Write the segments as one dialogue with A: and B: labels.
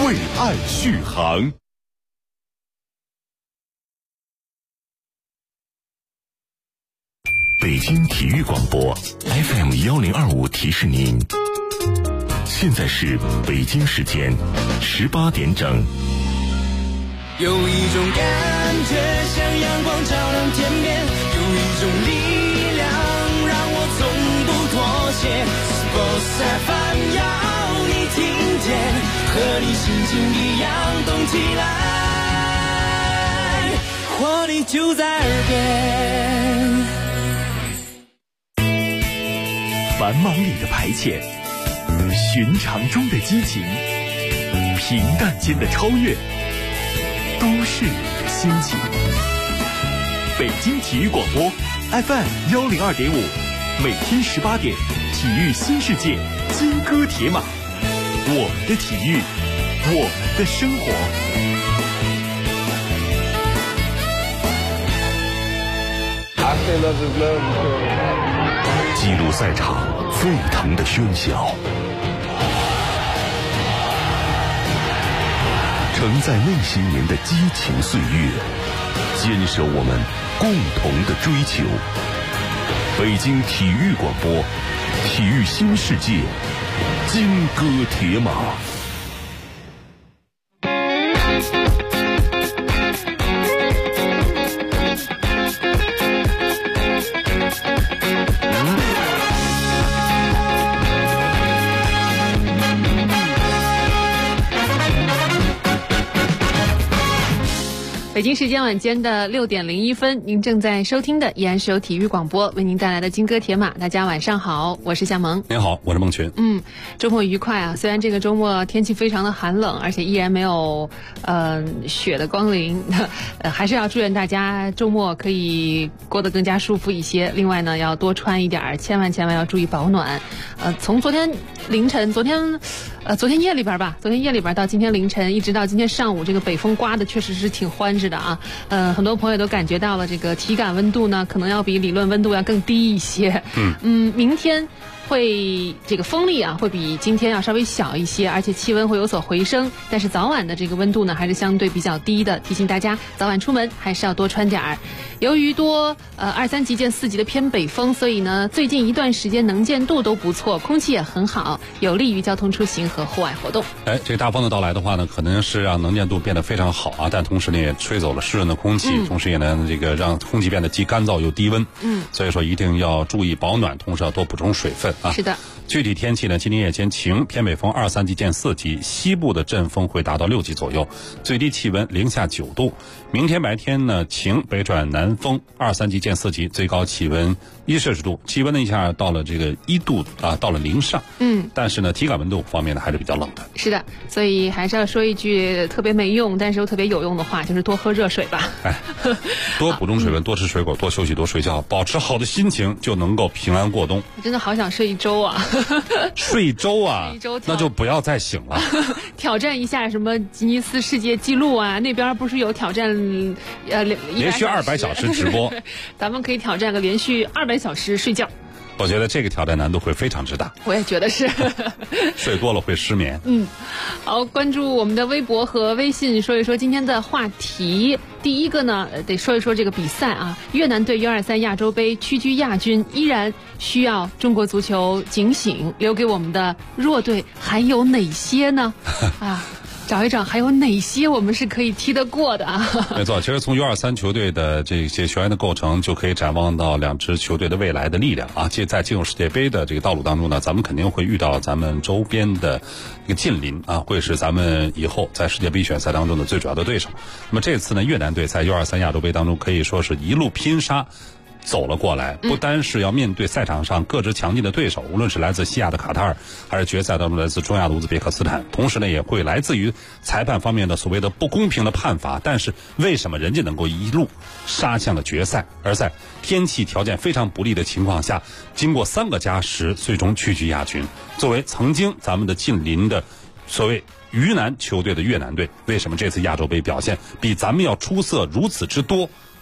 A: 为爱续航。北京体育广播 FM1025提示您，现在是北京时间18点整。
B: 有一种感觉像阳光照亮天边，有一种力量让我从不妥协。Sports FM 要你听见，和你心情一样动起来，活力就在耳边。
C: 繁忙里的排遣，寻常中的激情，平淡间的超越，都市里的心情。北京体育广播 FM102.5，每天18点，体育新世界，金戈铁马，我们的体育，我们的生活。
A: 记录赛场沸腾的喧嚣，承载那些年的激情岁月，坚守我们共同的追求。北京体育广播，体育新世界，金戈铁马。
D: 北京时间晚间的6点01分，您正在收听的依然是由体育广播为您带来的金戈铁马。大家晚上好，我是夏萌。
E: 您好，我是孟群。
D: 周末愉快啊！虽然这个周末天气非常的寒冷，而且依然没有雪的光临，还是要祝愿大家周末可以过得更加舒服一些。另外呢，要多穿一点，千万要注意保暖。从昨天凌晨，昨天夜里边到今天凌晨，一直到今天上午，这个北风刮的确实是挺欢实的啊。很多朋友都感觉到了这个体感温度呢，可能要比理论温度要更低一些。明天会这个风力会比今天要稍微小一些，而且气温会有所回升，但是早晚的这个温度呢还是相对比较低的，提醒大家早晚出门还是要多穿点儿。由于多2、3级见4级的偏北风，所以呢最近一段时间能见度都不错，空气也很好，有利于交通出行和户外活动。
E: 这个大风的到来的话呢，可能是让能见度变得非常好啊，但同时呢也吹走了湿润的空气，同时也能这个让空气变得既干燥又低温。所以说一定要注意保暖，同时要多补充水分啊。
D: 是的。
E: 具体天气呢，今天夜间晴，偏北风2、3级见4级，西部的阵风会达到6级左右，最低气温零下9度。明天白天呢晴，北转南风2、3级见4级，最高气温1摄氏度，气温呢一下到了这个1度啊，到了0上。但是呢体感温度方面呢还是比较冷的。
D: 是的，所以还是要说一句特别没用但是又特别有用的话，就是多喝热水吧。
E: 多补充水分，多吃水果，多休息，多睡觉，保持好的心情，就能够平安过冬。
D: 真的好想睡一周啊。
E: 睡一周啊，那就不要再醒了。
D: 挑战一下什么吉尼斯世界纪录啊，那边不是有挑战
E: 连续200小时直播，
D: 咱们可以挑战个连续200小时睡觉。
E: 我觉得这个挑战难度会非常之大。
D: 我也觉得是。
E: 睡多了会失眠。
D: 好，关注我们的微博和微信，说一说今天的话题。第一个呢，得说一说这个比赛啊，越南队U23亚洲杯屈居亚军，依然需要中国足球警醒，留给我们的弱队还有哪些呢？找一找还有哪些我们是可以踢得过的啊？
E: 没错，其实从U23球队的这些球员的构成，就可以展望到2支球队的未来的力量啊。在进入世界杯的这个道路当中呢，咱们肯定会遇到咱们周边的一个近邻啊，会是咱们以后在世界杯选赛当中的最主要的对手。那么这次呢，越南队在U23亚洲杯当中可以说是一路拼杀走了过来，不单是要面对赛场上各支强劲的对手，无论是来自西亚的卡塔尔，还是决赛当中来自中亚的乌兹别克斯坦，同时呢也会来自于裁判方面的所谓的不公平的判罚。但是为什么人家能够一路杀向了决赛，而在天气条件非常不利的情况下，经过3个加时最终屈居亚军？作为曾经咱们的近邻的所谓鱼腩球队的越南队，为什么这次亚洲杯表现比咱们要出色如此之多？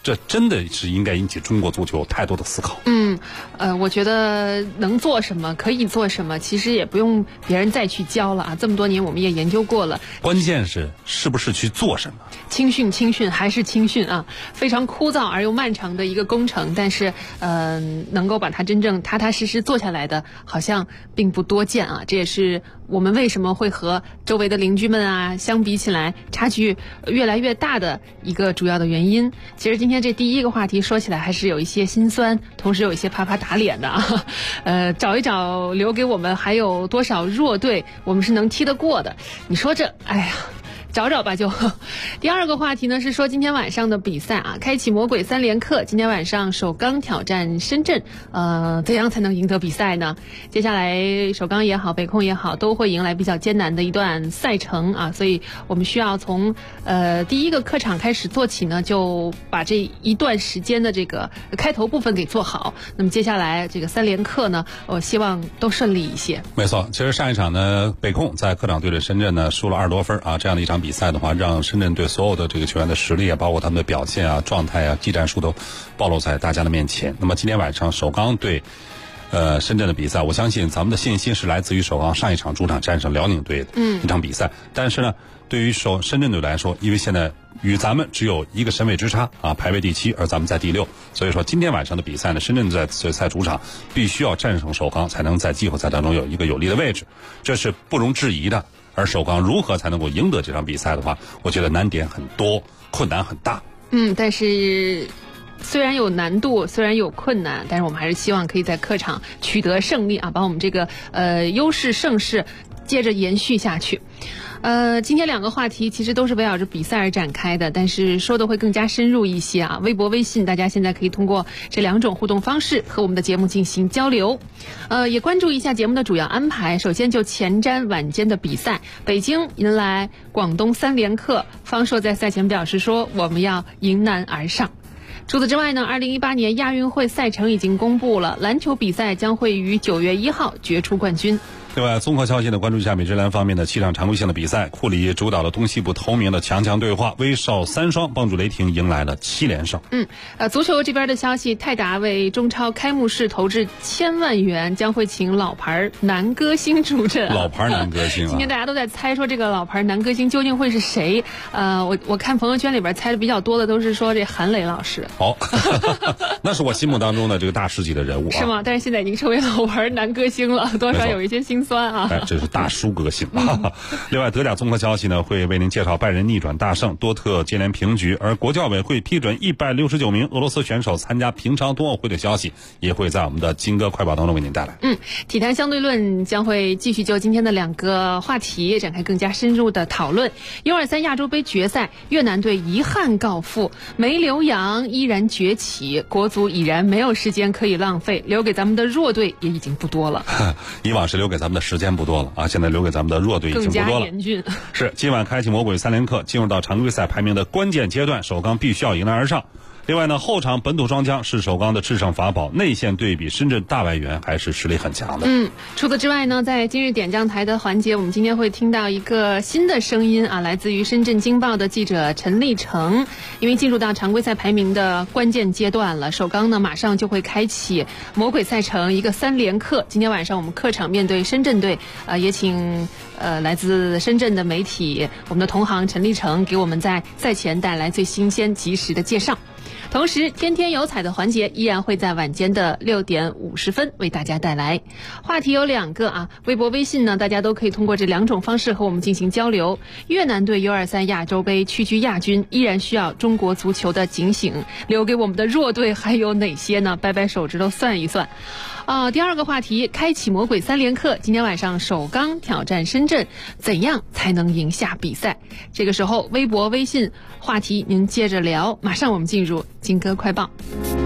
E: 这真的是应该引起中国足球太多的思考。
D: 我觉得能做什么，可以做什么，其实也不用别人再去教了啊。这么多年我们也研究过了，
E: 关键是不是去做什么？
D: 青训还是青训啊，非常枯燥而又漫长的一个工程。但是，能够把它真正踏踏实实做下来的，好像并不多见啊。这也是我们为什么会和周围的邻居们啊相比起来差距越来越大的一个主要的原因。其实今天这第一个话题说起来还是有一些心酸，同时有一些啪啪打脸的啊。找一找留给我们还有多少弱队我们是能踢得过的，你说这哎呀，找找吧就。第二个话题呢是说今天晚上的比赛啊，开启魔鬼3连客，今天晚上首钢挑战深圳，怎样才能赢得比赛呢？接下来首钢也好，北控也好，都会迎来比较艰难的一段赛程啊，所以我们需要从第一个客场开始做起呢，就把这一段时间的这个开头部分给做好。那么接下来这个3连客呢，我希望都顺利一些。
E: 没错，其实上一场呢，北控在客场对着深圳呢输了20多分啊，这样的一场比赛的话，让深圳队所有的这个球员的实力啊，包括他们的表现啊、状态啊、技战术都暴露在大家的面前。那么今天晚上首钢对深圳的比赛，我相信咱们的信心是来自于首钢上一场主场战胜辽宁队的一场比赛。但是呢，对于深圳队来说，因为现在与咱们只有一个身位之差啊，排位第7，而咱们在第6，所以说今天晚上的比赛呢，深圳在主场必须要战胜首钢，才能在季后赛当中有一个有利的位置，这是不容置疑的。而首钢如何才能够赢得这场比赛的话，我觉得难点很多，困难很大。
D: 但是虽然有难度，虽然有困难，但是我们还是希望可以在客场取得胜利啊，把我们这个优势盛世接着延续下去。今天2个话题其实都是围绕着比赛而展开的，但是说的会更加深入一些啊。微博、微信，大家现在可以通过这2种互动方式和我们的节目进行交流。也关注一下节目的主要安排。首先就前瞻晚间的比赛，北京迎来广东3连客，方硕在赛前表示说，我们要迎难而上。除此之外呢，2018年亚运会赛程已经公布了，篮球比赛将会于9月1号决出冠军。
E: 另外，综合消息呢，关注一下美职篮方面的7场常规性的比赛，库里主导了东西部头名的强对话，威少3双帮助雷霆迎来了7连胜。
D: 足球这边的消息，泰达为中超开幕式投资1000万元，将会请老牌男歌星助阵。
E: 老牌男歌星啊！
D: 今天大家都在猜说这个老牌男歌星究竟会是谁？我看朋友圈里边猜的比较多的都是说这韩磊老师。
E: 那是我心目当中的这个大师级的人物啊。
D: 是吗？但是现在已经成为老牌男歌星了，多少有一些心酸啊。
E: 这是大叔个性啊！另外，德甲综合消息呢，会为您介绍拜仁逆转大胜，多特接连平局，而国教委会批准169名俄罗斯选手参加平昌冬奥会的消息，也会在我们的金歌快报当中为您带来。
D: 体坛相对论将会继续就今天的2个话题展开更加深入的讨论。U23亚洲杯决赛，越南队遗憾告负，没留洋依然崛起，国足已然没有时间可以浪费，留给咱们的弱队也已经不多了。
E: 以往是留给咱们的时间不多了啊，现在留给咱们的弱队已经不多了，
D: 更加严峻。
E: 是今晚开启魔鬼3连客，进入到常规赛排名的关键阶段，首钢必须要迎难而上。另外呢，后场本土双枪是首钢的制胜法宝，内线对比深圳大外援还是实力很强的。
D: 除此之外呢，在今日点将台的环节，我们今天会听到一个新的声音啊，来自于深圳经报的记者陈立成。因为进入到常规赛排名的关键阶段了，首钢呢马上就会开启魔鬼赛程，一个3连客。今天晚上我们客场面对深圳队，也请来自深圳的媒体，我们的同行陈立成给我们在赛前带来最新鲜及时的介绍。同时，天天有彩的环节依然会在晚间的6点50分为大家带来。话题有2个啊，微博、微信呢，大家都可以通过这2种方式和我们进行交流。越南队 U23亚洲杯屈居亚军，依然需要中国足球的警醒，留给我们的弱队还有哪些呢？掰掰手指头算一算。第2个话题，开启魔鬼3连客，今天晚上首钢挑战深圳，怎样才能赢下比赛？这个时候，微博、微信话题您接着聊。马上我们进入金歌快报。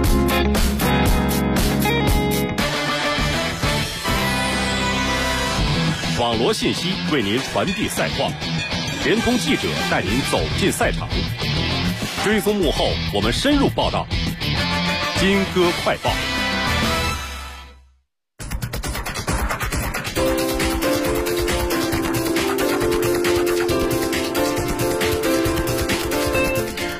A: 网罗信息为您传递赛况，联通记者带您走进赛场，追踪幕后，我们深入报道。金歌快报。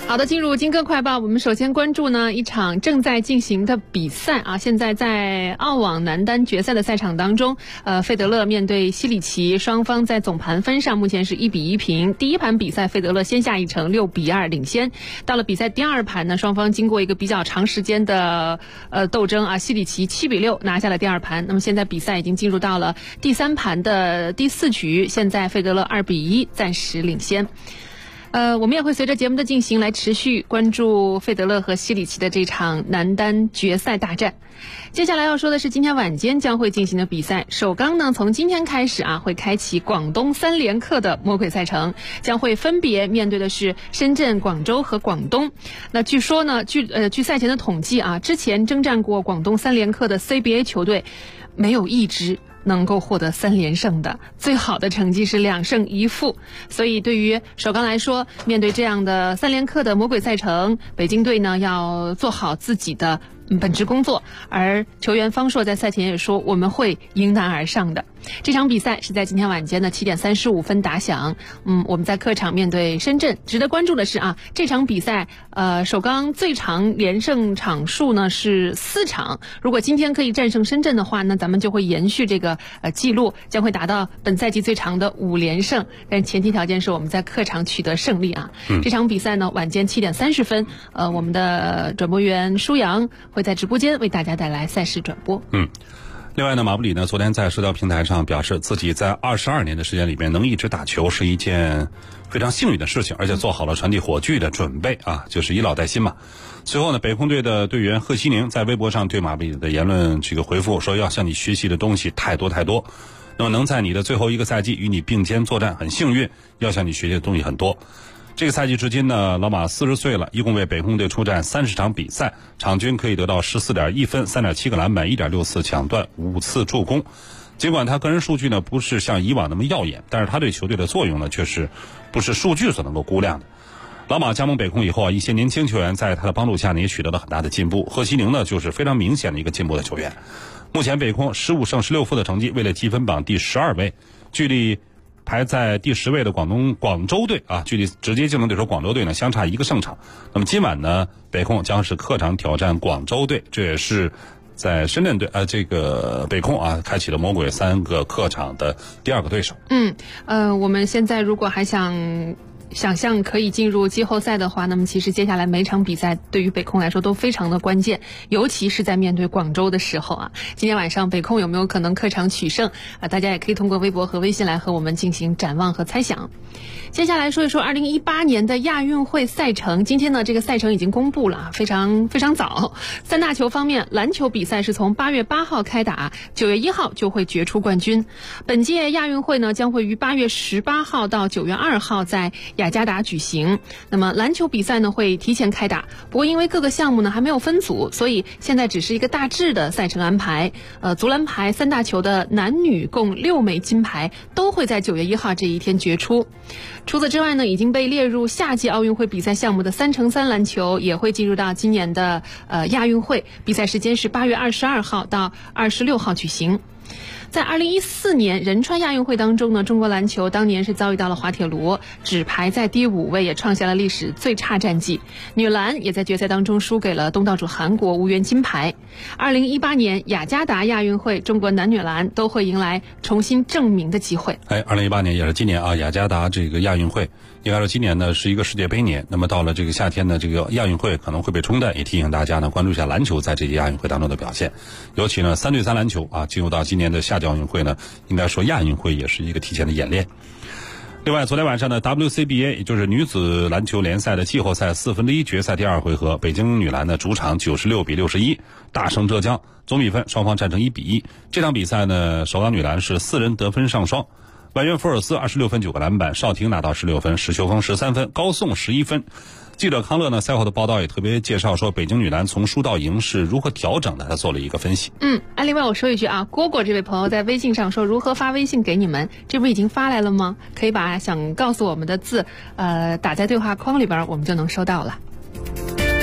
D: 好的，进入金歌快报，我们首先关注呢一场正在进行的比赛啊，现在在澳网男单决赛的赛场当中，费德勒面对西里奇，双方在总盘分上目前是1-1平。第一盘比赛费德勒先下一城6-2领先，到了比赛第二盘呢，双方经过一个比较长时间的斗争啊，西里奇7-6拿下了第二盘。那么现在比赛已经进入到了第三盘的第4局，现在费德勒2-1暂时领先。我们也会随着节目的进行来持续关注费德勒和西里奇的这场男单决赛大战。接下来要说的是今天晚间将会进行的比赛，首钢呢从今天开始啊会开启广东3连客的魔鬼赛程，将会分别面对的是深圳、广州和广东。那据说呢据赛前的统计啊，之前征战过广东3连客的 CBA 球队没有一支能够获得3连胜的，最好的成绩是2胜1负。所以对于首钢来说，面对这样的3连客的魔鬼赛程，北京队呢要做好自己的本职工作。而球员方硕在赛前也说，我们会迎难而上的。这场比赛是在今天晚间的7点35分打响。我们在客场面对深圳。值得关注的是啊，这场比赛首钢最长连胜场数呢是4场。如果今天可以战胜深圳的话，那咱们就会延续这个记录，将会达到本赛季最长的5连胜。但前提条件是我们在客场取得胜利啊。这场比赛呢晚间7点30分，我们的转播员舒阳会在直播间为大家带来赛事转播。
E: 另外呢，马布里呢昨天在社交平台上表示，自己在22年的时间里面能一直打球是一件非常幸运的事情，而且做好了传递火炬的准备啊，就是以老带新嘛。随后呢，北控队的队员贺西宁在微博上对马布里的言论这个回复说，要向你学习的东西太多太多，那么能在你的最后一个赛季与你并肩作战很幸运，要向你学习的东西很多。这个赛季至今呢，老马40岁了，一共为北控队出战30场比赛，场均可以得到14.1分、3.7个篮板、1.64抢断、5次助攻。尽管他个人数据呢不是像以往那么耀眼，但是他对球队的作用呢却是不是数据所能够估量的。老马加盟北控以后啊，一些年轻球员在他的帮助下呢也取得了很大的进步。贺西宁呢就是非常明显的一个进步的球员。目前北控15胜16负的成绩，位列积分榜第12位，距离排在第10位的广州队啊，距离直接竞争对手广州队呢相差1个胜场。那么今晚呢，北控将是客场挑战广州队，这也是在深圳队这个北控啊开启了魔鬼3个客场的第2个对手。
D: 我们现在如果还想象可以进入季后赛的话，那么其实接下来每场比赛对于北控来说都非常的关键，尤其是在面对广州的时候啊。今天晚上北控有没有可能客场取胜啊？大家也可以通过微博和微信来和我们进行展望和猜想。接下来说一说2018年的亚运会赛程。今天呢，这个赛程已经公布了，非常非常早。3大球方面，篮球比赛是从8月8号开打，9月1号就会决出冠军。本届亚运会呢，将会于8月18号到9月2号在雅加达举行。那么篮球比赛呢会提前开打，不过因为各个项目呢还没有分组，所以现在只是一个大致的赛程安排。足篮排3大球的男女共6枚金牌都会在9月1号这一天决出。除此之外呢，已经被列入夏季奥运会比赛项目的3×3篮球也会进入到今年的亚运会，比赛时间是8月22号到26号举行。在2014年仁川亚运会当中呢，中国篮球当年是遭遇到了滑铁卢，只排在第5位，也创下了历史最差战绩。女篮也在决赛当中输给了东道主韩国，无缘金牌。2018年雅加达亚运会，中国男女篮都会迎来重新证明的机会。
E: 2018年也是今年啊，雅加达这个亚运会，应该说今年呢是一个世界杯年。那么到了这个夏天呢，这个亚运会可能会被冲淡，也提醒大家呢关注一下篮球在这届亚运会当中的表现。尤其呢3×3篮球啊，进入到今年的夏季奥运会呢，应该说亚运会也是一个提前的演练。另外，昨天晚上的 WCBA 也就是女子篮球联赛的季后赛1/4决赛第2回合，北京女篮的主场96-61大胜浙江，总比分双方战成1-1。这场比赛呢，首钢女篮是4人得分上双，外援福尔斯26分9个篮板，邵婷拿到16分，史秋峰13分，高颂11分。记者康乐呢赛后的报道也特别介绍说，北京女篮从输到赢是如何调整的，他做了一个分析。
D: 另外我说一句啊，蝈蝈这位朋友在微信上说如何发微信给你们，这不已经发来了吗？可以把想告诉我们的字打在对话框里边，我们就能收到了。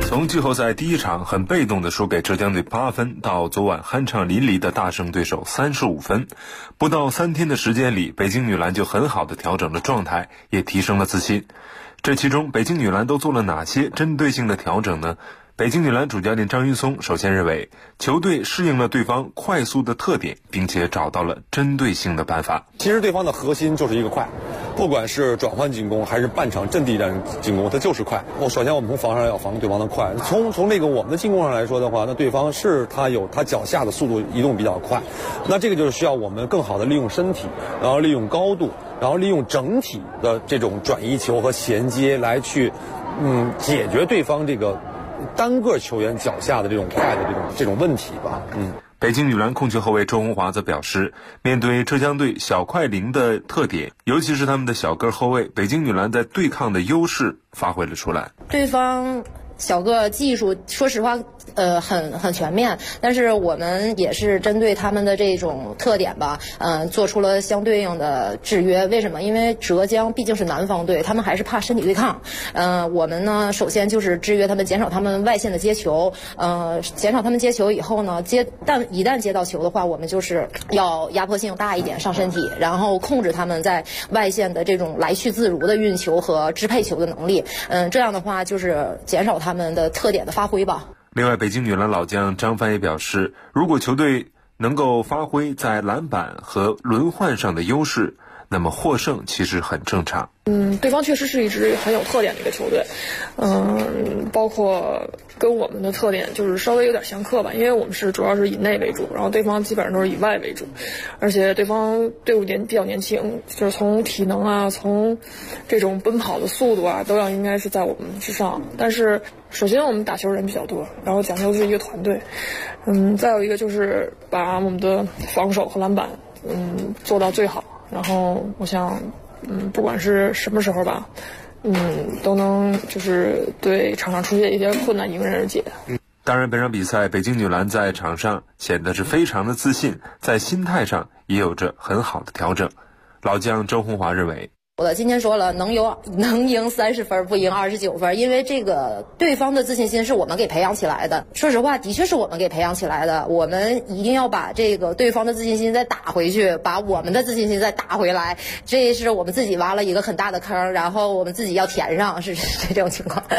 F: 从季后赛第一场很被动的输给浙江队8分，到昨晚酣畅淋漓的大胜对手35分，不到3天的时间里，北京女篮就很好的调整了状态，也提升了自信。这其中北京女篮都做了哪些针对性的调整呢？北京女篮主教练张云松首先认为，球队适应了对方快速的特点，并且找到了针对性的办法。
G: 其实对方的核心就是一个快，不管是转换进攻还是半场阵地战进攻，它就是快。首先我们从防上要防对方的快，从那个我们的进攻上来说的话，那对方是他有他脚下的速度移动比较快，那这个就是需要我们更好的利用身体，然后利用高度，然后利用整体的这种转移球和衔接来去解决对方这个单个球员脚下的这种快的这种问题吧。
F: 北京女篮控球后卫周红华则表示，面对浙江队小快灵的特点，尤其是他们的小个后卫，北京女篮在对抗的优势发挥了出来。
H: 对方小个技术说实话很全面，但是我们也是针对他们的这种特点吧，做出了相对应的制约。为什么？因为浙江毕竟是南方队，他们还是怕身体对抗。我们呢，首先就是制约他们，减少他们外线的接球。减少他们接球以后呢，但一旦接到球的话，我们就是要压迫性大一点，上身体，然后控制他们在外线的这种来去自如的运球和支配球的能力。这样的话就是减少他们的特点的发挥吧。
F: 另外，北京女篮老将张帆也表示，如果球队能够发挥在篮板和轮换上的优势，那么获胜其实很正常。
I: 对方确实是一支很有特点的一个球队，包括跟我们的特点就是稍微有点相克吧，因为我们是主要是以内为主，然后对方基本上都是以外为主，而且对方队伍比较年轻，就是从体能啊，从这种奔跑的速度啊，都应该是在我们之上。但是首先我们打球人比较多，然后讲究的是一个团队，再有一个就是把我们的防守和篮板做到最好，然后我想不管是什么时候吧，都能就是对场上出现一些困难迎刃而解。
F: 当然，本场比赛北京女篮在场上显得是非常的自信，在心态上也有着很好的调整。老将周红华认为，
H: 我今天说了，能赢30分，不赢29分，因为这个对方的自信心是我们给培养起来的。说实话，的确是我们给培养起来的。我们一定要把这个对方的自信心再打回去，把我们的自信心再打回来。这是我们自己挖了一个很大的坑，然后我们自己要填上，是这种情况。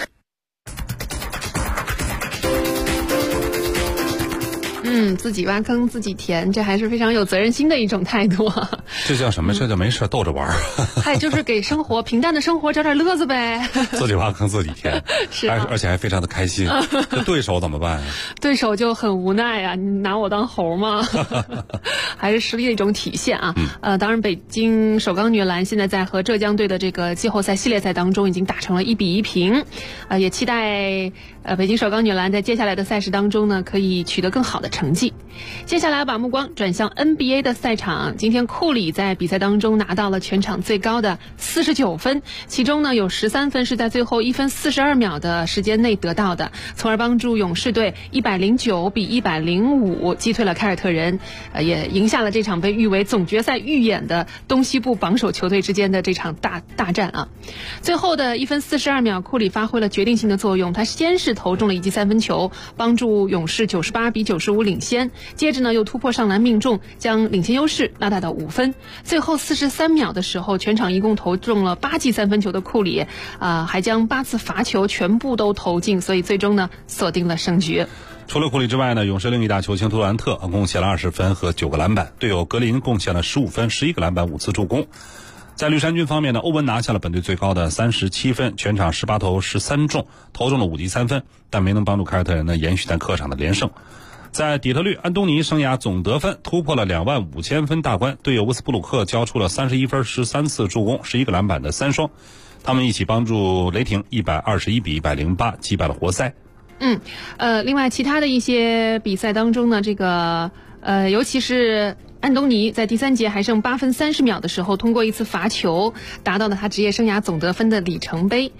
D: 自己挖坑自己填，这还是非常有责任心的一种态度。
E: 这叫什么？这叫没事逗着玩。
D: 嗨，就是给生活平淡的生活找点乐子呗。
E: 自己挖坑自己填，
D: 是
E: 而且还非常的开心。这对手怎么办呀？
D: 对手就很无奈呀，你拿我当猴吗？还是实力的一种体现啊。当然，北京首钢女篮现在在和浙江队的这个季后赛系列赛当中已经打成了1-1平，也期待北京首钢女篮在接下来的赛事当中呢可以取得更好的成绩。接下来把目光转向 NBA 的赛场，今天库里在比赛当中拿到了全场最高的49分，其中呢有13分是在最后1分42秒的时间内得到的，从而帮助勇士队109比105击退了凯尔特人，也赢下了这场被誉为总决赛预演的东西部榜首球队之间的这场大战啊。最后的1分42秒，库里发挥了决定性的作用，他先是投中了一记3分球，帮助勇士98比95领先，接着呢又突破上篮命中，将领先优势拉大到5分。最后43秒的时候，全场一共投中了8记3分球的库里，还将8次罚球全部都投进，所以最终呢锁定了胜局。
E: 除了库里之外呢，勇士另一大球星杜兰特贡献了20分和9个篮板，队友格林贡献了15分、11个篮板、5次助攻。在绿衫军方面呢，欧文拿下了本队最高的37分，全场18投13中，投中了5记3分，但没能帮助凯尔特人呢延续在客场的连胜。在底特律，安东尼生涯总得分突破了25000分大关，队友乌斯布鲁克交出了31分、13次助攻、11个篮板的3双，他们一起帮助雷霆121比108击败了活塞。
D: 另外其他的一些比赛当中呢，这个尤其是安东尼在第3节还剩8分30秒的时候，通过一次罚球达到了他职业生涯总得分的里程碑。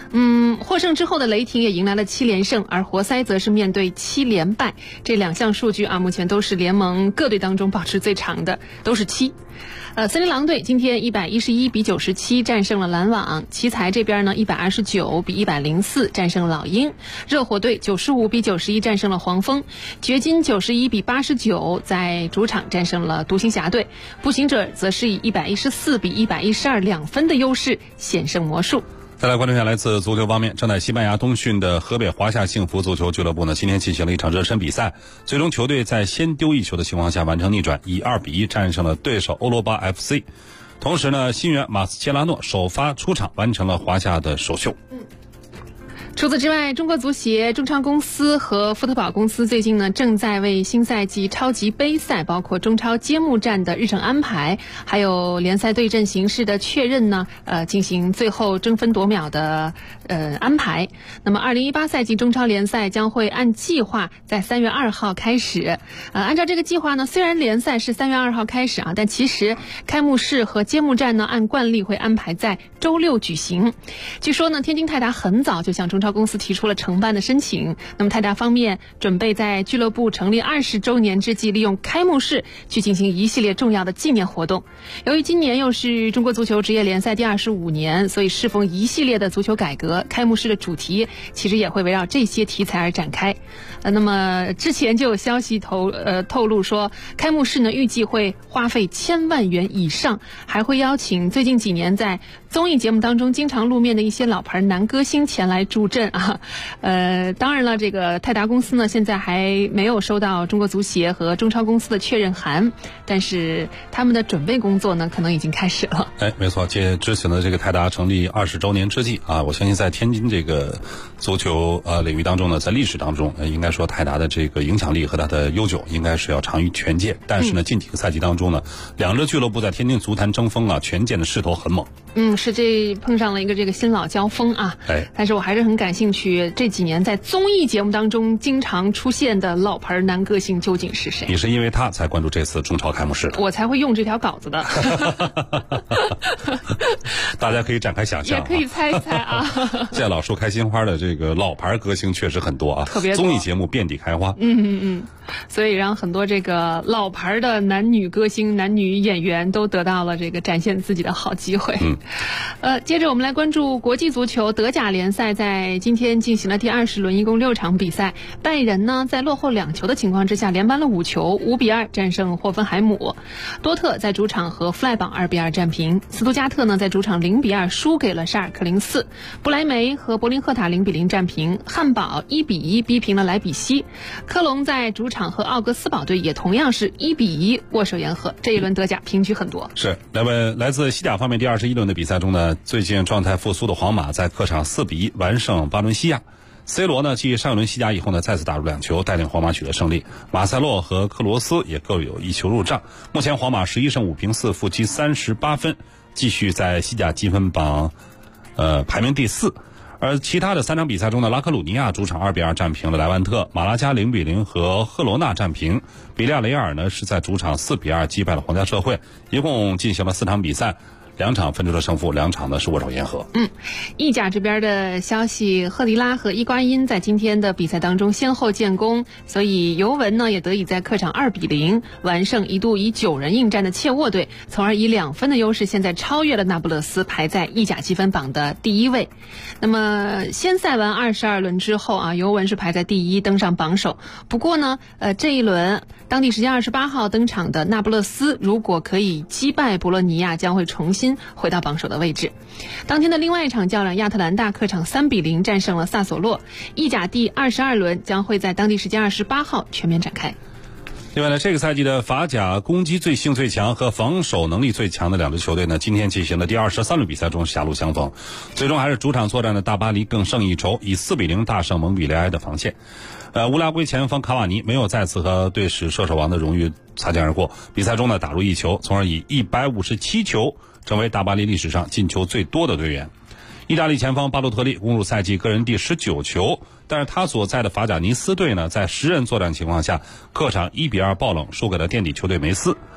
D: 获胜之后的雷霆也迎来了7连胜，而活塞则是面对7连败。这2项数据啊，目前都是联盟各队当中保持最长的，都是7。森林狼队今天111-97战胜了篮网，奇才这边呢129-104战胜老鹰，热火队95-91战胜了黄蜂，掘金91-89在主场战胜了独行侠队，步行者则是以114-112 2分的优势险胜魔术。
E: 再来关注一下来自足球方面，正在西班牙冬训的河北华夏幸福足球俱乐部呢，今天进行了一场热身比赛，最终球队在先丢1球的情况下完成逆转，以2-1战胜了对手欧罗巴 FC。同时呢，新援马斯切拉诺首发出场，完成了华夏的首秀。
D: 除此之外，中国足协、中超公司和福特宝公司最近呢，正在为新赛季超级杯赛，包括中超揭幕战的日程安排，还有联赛对阵形式的确认呢，进行最后争分夺秒的安排。那么2018赛季中超联赛将会按计划在3月2号开始。按照这个计划呢，虽然联赛是3月2号开始啊，但其实开幕式和揭幕战呢，按惯例会安排在周6举行。据说呢，天津泰达很早就向中超公司提出了承办的申请，那么泰达方面准备在俱乐部成立20周年之际，利用开幕式去进行一系列重要的纪念活动。由于今年又是中国足球职业联赛第25年，所以适逢一系列的足球改革，开幕式的主题其实也会围绕这些题材而展开。那么之前就有消息透露说，开幕式呢预计会花费1000万元以上，还会邀请最近几年在综艺节目当中经常露面的一些老牌男歌星前来助阵啊。当然了，这个泰达公司呢现在还没有收到中国足协和中超公司的确认函，但是他们的准备工作呢可能已经开始了。
E: 没错，借之前的这个泰达成立20周年之际啊，我相信在天津这个足球领域当中呢，在历史当中应该说泰达的这个影响力和它的悠久应该是要长于权健。但是呢，近几个赛季当中呢，两支俱乐部在天津足坛争锋啊，权健的势头很猛。
D: 是这碰上了一个这个新老交锋啊。但是我还是很感兴趣，这几年在综艺节目当中经常出现的老牌男歌星究竟是谁？
E: 你是因为他才关注这次中超开幕式的？
D: 我才会用这条稿子的。
E: 大家可以展开想象，
D: 也可以猜一猜啊。
E: 现在老说开心花的这个老牌歌星确实很多啊，
D: 特别多，
E: 综艺节目遍地开花。
D: 所以让很多这个老牌的男女歌星、男女演员都得到了这个展现自己的好机会。接着我们来关注国际足球德甲联赛，在今天进行了第20轮，一共6场比赛。拜仁呢在落后2球的情况之下，连扳了5球，5-2战胜霍芬海姆。多特在主场和弗赖堡2-2战平。斯图加特呢在主场0-2输给了沙尔克04。不莱梅和柏林赫塔0-0战平。汉堡1-1逼平了莱比锡。科隆在主场和奥格斯堡队也同样是1-1握手言和。这一轮德甲平局很多。
E: 是，来自西甲方面第21轮的比赛中呢，最近状态复苏的皇马在客场4-1完胜巴伦西亚。C 罗呢继上一轮西甲以后呢，再次打入2球，带领皇马取得胜利。马塞洛和克罗斯也各有1球入账。目前皇马11胜5平4负积38分，继续在西甲积分榜排名第4。而其他的3场比赛中呢，拉科鲁尼亚主场2-2战平了莱万特，马拉加0-0和赫罗纳战平，比利亚雷尔呢是在主场4-2击败了皇家社会。一共进行了4场比赛，2场分出了胜负，2场呢是握手言和。
D: 意甲这边的消息，赫迪拉和伊瓜因在今天的比赛当中先后建功，所以尤文呢也得以在客场2-0完胜一度以9人应战的切沃队，从而以2分的优势现在超越了那不勒斯，排在意甲积分榜的第1位。那么先赛完22轮之后啊，尤文是排在第1，登上榜首。不过呢，这一轮当地时间28号登场的那不勒斯，如果可以击败博洛尼亚，将会重新回到榜首的位置。当天的另外一场较量，亚特兰大客场3-0战胜了萨索洛。意甲第22轮将会在当地时间28号全面展开。
E: 另外呢，这个赛季的法甲攻击最性最强和防守能力最强的2支球队呢，今天进行的第23轮比赛中狭路相逢，最终还是主场作战的大巴黎更胜一筹，以4-0大胜蒙彼利埃的防线。乌拉圭前锋卡瓦尼没有再次和队史射手王的荣誉擦肩而过，比赛中呢打入1球，从而以157球成为大巴黎历史上进球最多的队员。意大利前锋巴洛特利攻入赛季个人第19球，但是他所在的法甲尼斯队呢，在10人作战情况下，客场1-2爆冷输给了垫底球队梅斯。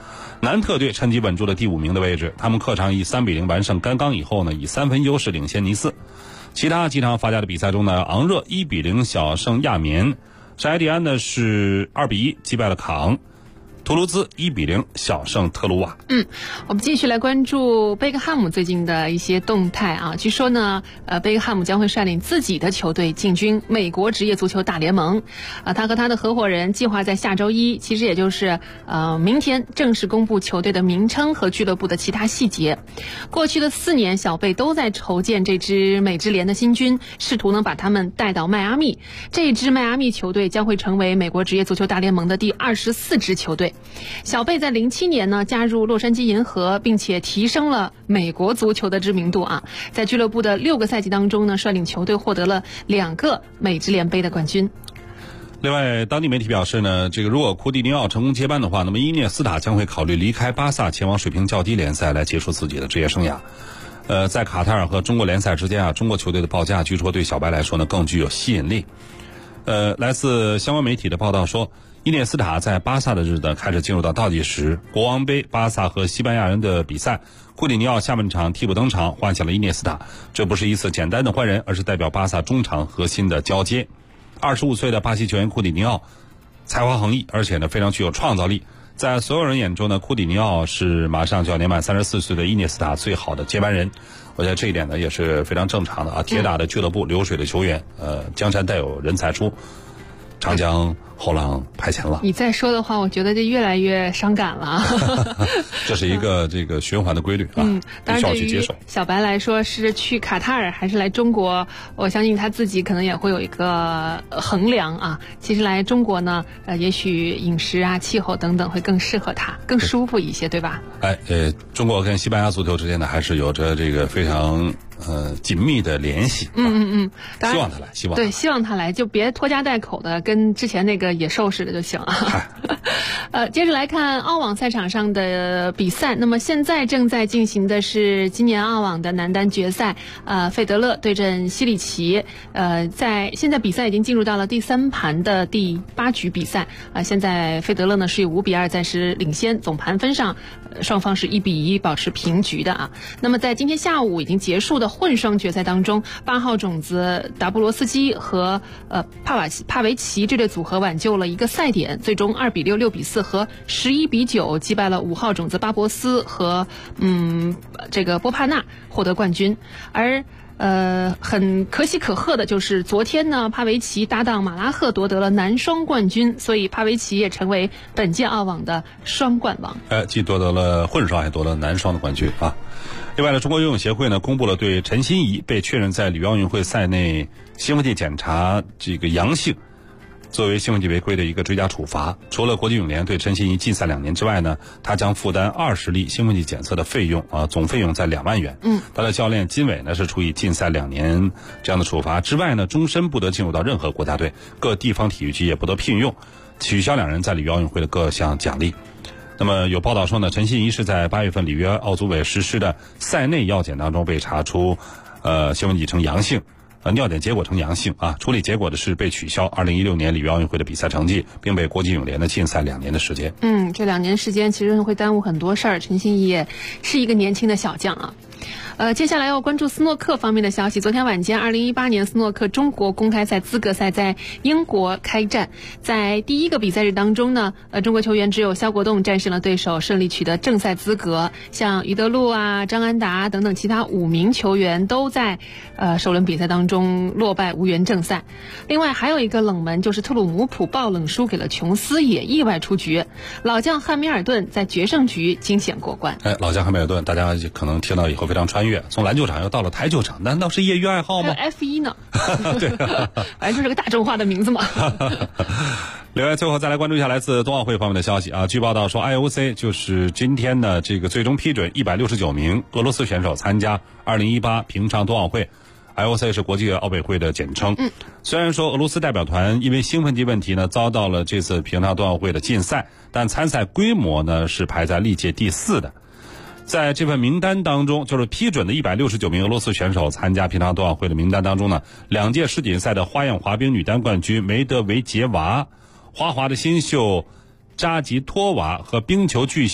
E: 南特队趁机稳住了第5名的位置，他们客场以3-0完胜甘冈以后呢，以3分优势领先尼斯。其他几场法甲的比赛中呢，昂热1-0小胜亚眠，圣埃蒂安呢是2-1击败了卡昂，图卢兹1-0小胜特鲁瓦。
D: 我们继续来关注贝克汉姆最近的一些动态啊。据说呢，贝克汉姆将会率领自己的球队进军美国职业足球大联盟。他和他的合伙人计划在下周1，其实也就是明天正式公布球队的名称和俱乐部的其他细节。过去的4年，小贝都在筹建这支美职联的新军，试图呢把他们带到迈阿密。这支迈阿密球队将会成为美国职业足球大联盟的第24支球队。小贝在07年呢加入洛杉矶银河，并且提升了美国足球的知名度啊。在俱乐部的6个赛季当中呢，率领球队获得了2个美职联杯的冠军。
E: 另外，当地媒体表示呢，如果库蒂尼奥成功接班的话，那么伊涅斯塔将会考虑离开巴萨，前往水平较低联赛来结束自己的职业生涯。在卡塔尔和中国联赛之间啊，中国球队的报价据说对小白来说呢更具有吸引力。来自相关媒体的报道说，伊涅斯塔在巴萨的日子开始进入到倒计时，国王杯巴萨和西班牙人的比赛，库蒂尼奥下半场替补登场，换下了伊涅斯塔。这不是一次简单的换人，而是代表巴萨中场核心的交接。25岁的巴西球员库蒂尼奥才华横溢，而且呢非常具有创造力。在所有人眼中呢，库蒂尼奥是马上就要年满34岁的伊涅斯塔最好的接班人。我觉得这一点呢也是非常正常的啊。铁打的俱乐部，流水的球员，江山代有人才出，长江后浪拍前浪。
D: 你再说的话，我觉得这越来越伤感了。
E: 这是一个循环的规律啊，
D: 当然对于
E: 必须要去接受。
D: 小白来说，是去卡塔尔还是来中国，我相信他自己可能也会有一个衡量啊。其实来中国呢，也许饮食啊、气候等等会更适合他，更舒服一些，对吧？
E: 中国跟西班牙足球之间呢，还是有着非常紧密的联系。当然希望他来，希望他来，就别拖家带口的，跟之前那个野兽似的就行了。接着来看澳网赛场上的比赛。那么现在正在进行的是今年澳网的男单决赛，费德勒对阵西里奇。现在比赛已经进入到了第3盘的第8局比赛。现在费德勒呢是以5-2暂时领先，总盘分上双方是1-1保持平局的啊。那么在今天下午已经结束的混双决赛当中，8号种子达布罗斯基和帕维奇这对组合挽救了一个赛点，最终2-6、6-4和11-9击败了5号种子巴博斯和波帕纳，获得冠军。而很可喜可贺的就是昨天呢，帕维奇搭档马拉赫夺得了男双冠军，所以帕维奇也成为本届澳网的双冠王。既夺得了混双，还夺了男双的冠军啊。另外呢，中国游泳协会呢公布了对陈欣怡被确认在里约奥运会赛内兴奋剂检查阳性，作为兴奋剂违规的一个追加处罚。除了国际泳联对陈欣怡禁赛2年之外呢，他将负担20例兴奋剂检测的费用啊，总费用在2万元。他的教练金伟呢是处以禁赛2年这样的处罚之外呢，终身不得进入到任何国家队，各地方体育局也不得聘用，取消2人在里约奥运会的各项奖励。那么有报道说呢，陈欣怡是在8月份里约奥组委实施的赛内药检当中被查出兴奋剂呈阳性，尿检结果呈阳性啊，处理结果的是被取消2016年里约奥运会的比赛成绩，并被国际泳联的禁赛2年的时间。
D: 这2年时间其实会耽误很多事儿。陈欣怡也是一个年轻的小将啊。接下来要关注斯诺克方面的消息。昨天晚间，2018年斯诺克中国公开赛资格赛在英国开战。在第1个比赛日当中呢，中国球员只有肖国栋战胜了对手，顺利取得正赛资格。像于德禄啊、张安达等等其他5名球员都在首轮比赛当中落败，无缘正赛。另外还有一个冷门，就是特鲁姆普爆冷输给了琼斯，也意外出局。老将汉密尔顿在决胜局惊险过关。
E: 老将汉密尔顿，大家可能听到以后非常穿越，从篮球场又到了台球场，难道是业余爱好吗？
D: 还有 F1 呢？
E: 对，
D: 反正就是个大众化的名字嘛。
E: 另外，最后再来关注一下来自冬奥会方面的消息啊。据报道说 ，IOC 就是今天呢最终批准169名俄罗斯选手参加2018平昌冬奥会。IOC 是国际奥委会的简称。虽然说俄罗斯代表团因为兴奋剂问题呢遭到了这次平昌冬奥会的禁赛，但参赛规模呢是排在历届第4的。在这份名单当中，就是批准的169名俄罗斯选手参加平昌冬奥会的名单当中呢，2届世锦赛的花样滑冰女单冠军梅德韦杰娃、花滑的新秀扎吉托娃和冰球巨星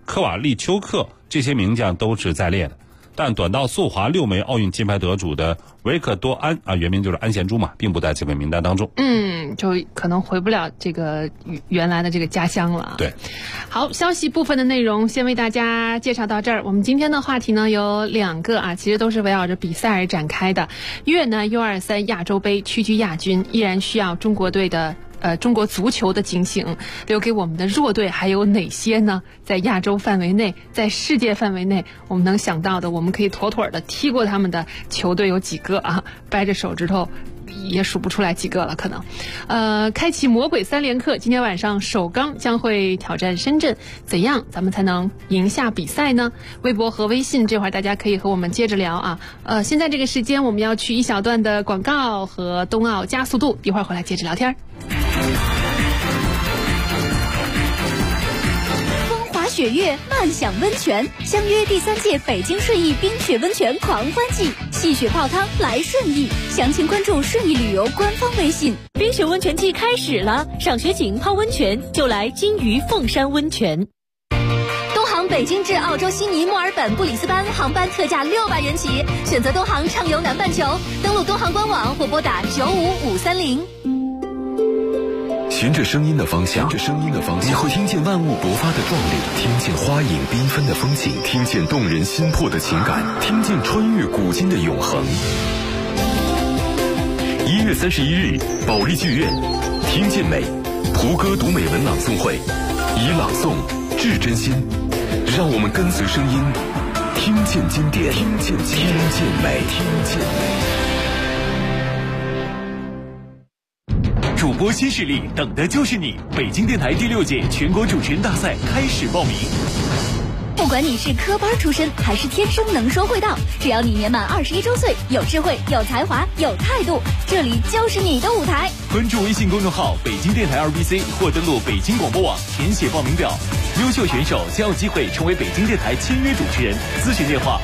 E: 科瓦利丘克这些名将都是在列的。但短道速滑6枚奥运金牌得主的维克多安啊，原名就是安贤洙嘛，并不在这个名单当中。
D: 就可能回不了这个原来的这个家乡了。
E: 对，
D: 好，消息部分的内容先为大家介绍到这儿。我们今天的话题呢有2个啊，其实都是围绕着比赛而展开的。越南 U23 亚洲杯屈居亚军，依然需要中国队的中国足球的警醒，留给我们的弱队还有哪些呢？在亚洲范围内，在世界范围内，我们能想到的，我们可以妥妥的踢过他们的球队有几个啊？掰着手指头也数不出来几个了，可能。开启魔鬼3连客，今天晚上首钢将会挑战深圳，怎样咱们才能赢下比赛呢？微博和微信这会儿大家可以和我们接着聊啊。现在这个时间我们要去一小段的广告和冬奥加速度，一会儿回来接着聊天。
J: 雪月漫享温泉，相约第3届北京顺义冰雪温泉狂欢季，戏雪泡汤来顺义，详情关注顺义旅游官方微信。
K: 冰雪温泉季开始了，赏雪景泡温泉就来金鱼凤山温泉。
J: 东航北京至澳洲悉尼、墨尔本、布里斯班航班特价600元起，选择东航畅游南半球，登录东航官网或拨打95530。
A: 循着声音的方向，你会听见万物勃发的壮丽，听见花影缤纷的风景，听见动人心魄的情感，听见穿越古今的永恒。1月31日，保利剧院，听见美，胡歌读美文朗诵会，以朗诵致真心，让我们跟随声音，听见经典，听见美，听见美。
C: 主播新势力，等的就是你！北京电台第6届全国主持人大赛开始报名。
J: 不管你是科班出身还是天生能说会道，只要你年满21周岁，有智慧、有才华、有态度，这里就是你的舞台。
C: 关注微信公众号北京电台2BC 或登录北京广播网填写报名表。优秀选手将有机会成为北京电台签约主持人。咨询电话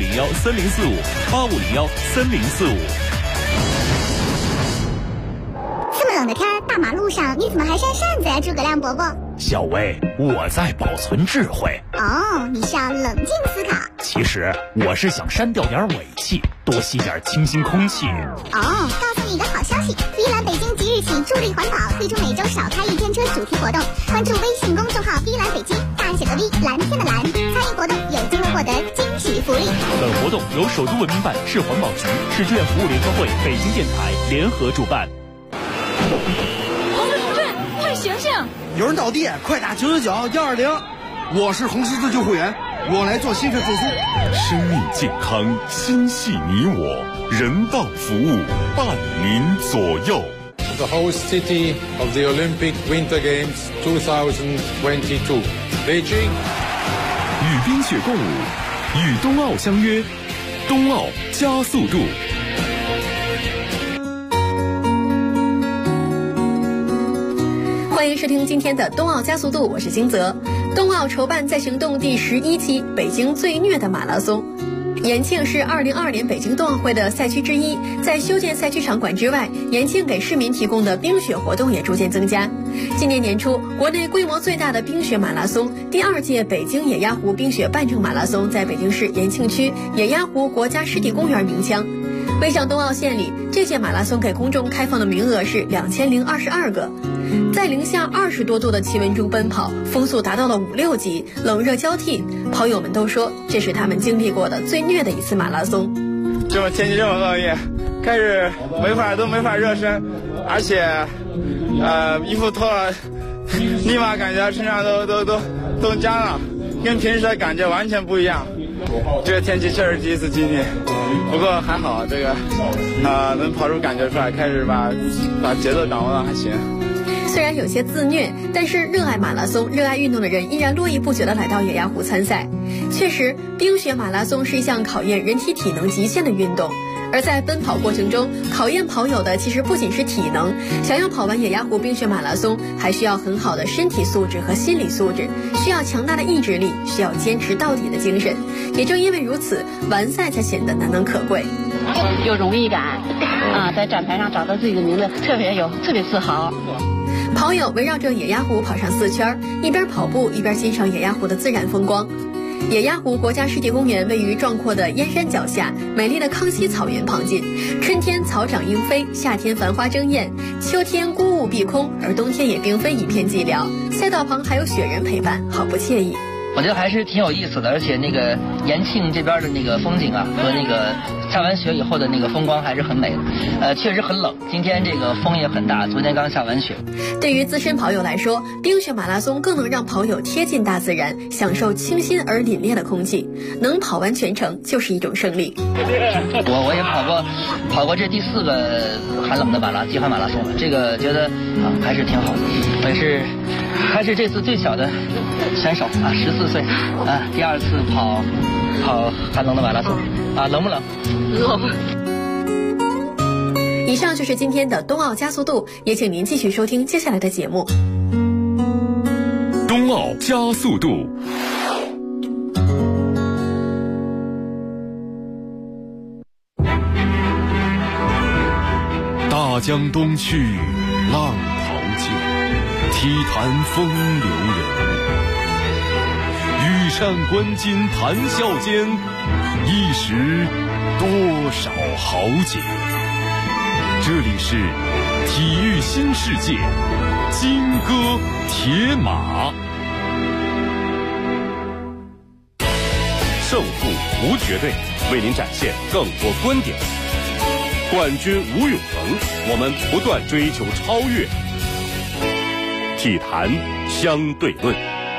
C: 85013045，85013045。
L: 这么冷的天，大马路上你怎么还扇扇子呀，诸葛亮伯伯？
M: 小薇，我在保存智慧。
L: 哦，你是要冷静思考。
M: 其实我是想删掉点尾气，多吸点清新空气。
L: 哦，告诉你一个好消息，碧蓝北京即日起助力环保，推出每周少开1天车主题活动。关注微信公众号碧蓝北京，大写的 V， 蓝天的蓝，参与活动有机会获得惊喜福利。
C: 本活动由首都文明办、市环保局、市志愿服务联合会、北京电台联合主办。
J: 红十字队，快醒醒！
N: 有人倒地，快打999-120。我是红十字救护员，我来做心肺复苏。
A: 生命健康，心系你我，人道服务伴您左右。
O: The host city of the Olympic Winter Games 2022, Beijing。
A: 与冰雪共舞，与冬奥相约，冬奥加速度。
P: 欢迎收听今天的冬奥加速度，我是金泽。冬奥筹办再行动第11期，北京最虐的马拉松。延庆是2022年北京冬奥会的赛区之一，在修建赛区场馆之外，延庆给市民提供的冰雪活动也逐渐增加。今年年初，国内规模最大的冰雪马拉松第2届北京野鸭湖冰雪半程马拉松在北京市延庆区野鸭湖国家湿地公园鸣枪。为上冬奥献礼，这届马拉松给公众开放的名额是2022个。在零下20多度的气温中奔跑，风速达到了5、6级，冷热交替。跑友们都说，这是他们经历过的最虐的一次马拉松。
Q: 这么天气这么恶劣，开始都没法热身，而且衣服脱了，立马感觉身上都僵了，跟平时的感觉完全不一样。这个天气确实第一次经历，不过还好，这个能跑出感觉出来，开始把节奏掌握到还行。
P: 虽然有些自虐，但是热爱马拉松、热爱运动的人依然络绎不绝地来到野鸭湖参赛。确实，冰雪马拉松是一项考验人体体能极限的运动。而在奔跑过程中，考验跑友的其实不仅是体能，想要跑完野鸭湖冰雪马拉松，还需要很好的身体素质和心理素质，需要强大的意志力，需要坚持到底的精神。也正因为如此，完赛才显得难能可贵。
R: 有荣誉感啊，在站台上找到自己的名字，特别自豪。
P: 跑友围绕着野鸭湖跑上4圈，一边跑步一边欣赏野鸭湖的自然风光。野鸭湖国家湿地公园位于壮阔的燕山脚下，美丽的康熙草原旁近。春天草长莺飞，夏天繁花争艳，秋天孤雾蔽空，而冬天也并非一片寂寥。赛道旁还有雪人陪伴，好不惬意。
R: 我觉得还是挺有意思的，而且那个延庆这边的那个风景啊，和那个下完雪以后的那个风光还是很美的。确实很冷，今天这个风也很大，昨天刚下完雪。
P: 对于资深跑友来说，冰雪马拉松更能让跑友贴近大自然，享受清新而凛冽的空气。能跑完全程就是一种胜利。
R: 我也跑过这第4个寒冷的极寒马拉松了，这个觉得还是挺好的。还是这次最小的选手啊，14岁啊，第2次跑寒冷的马拉松啊，冷不冷？
P: 冷。以上就是今天的冬奥加速度，也请您继续收听接下来的节目。
A: 冬奥加速度。大江东去，浪淘尽，体坛风流人。羽扇纶巾谈笑间，一时多少豪杰。这里是体育新世界，金戈铁马。胜负无绝对，为您展现更多观点。冠军无永恒，我们不断追求超越。体坛相对论。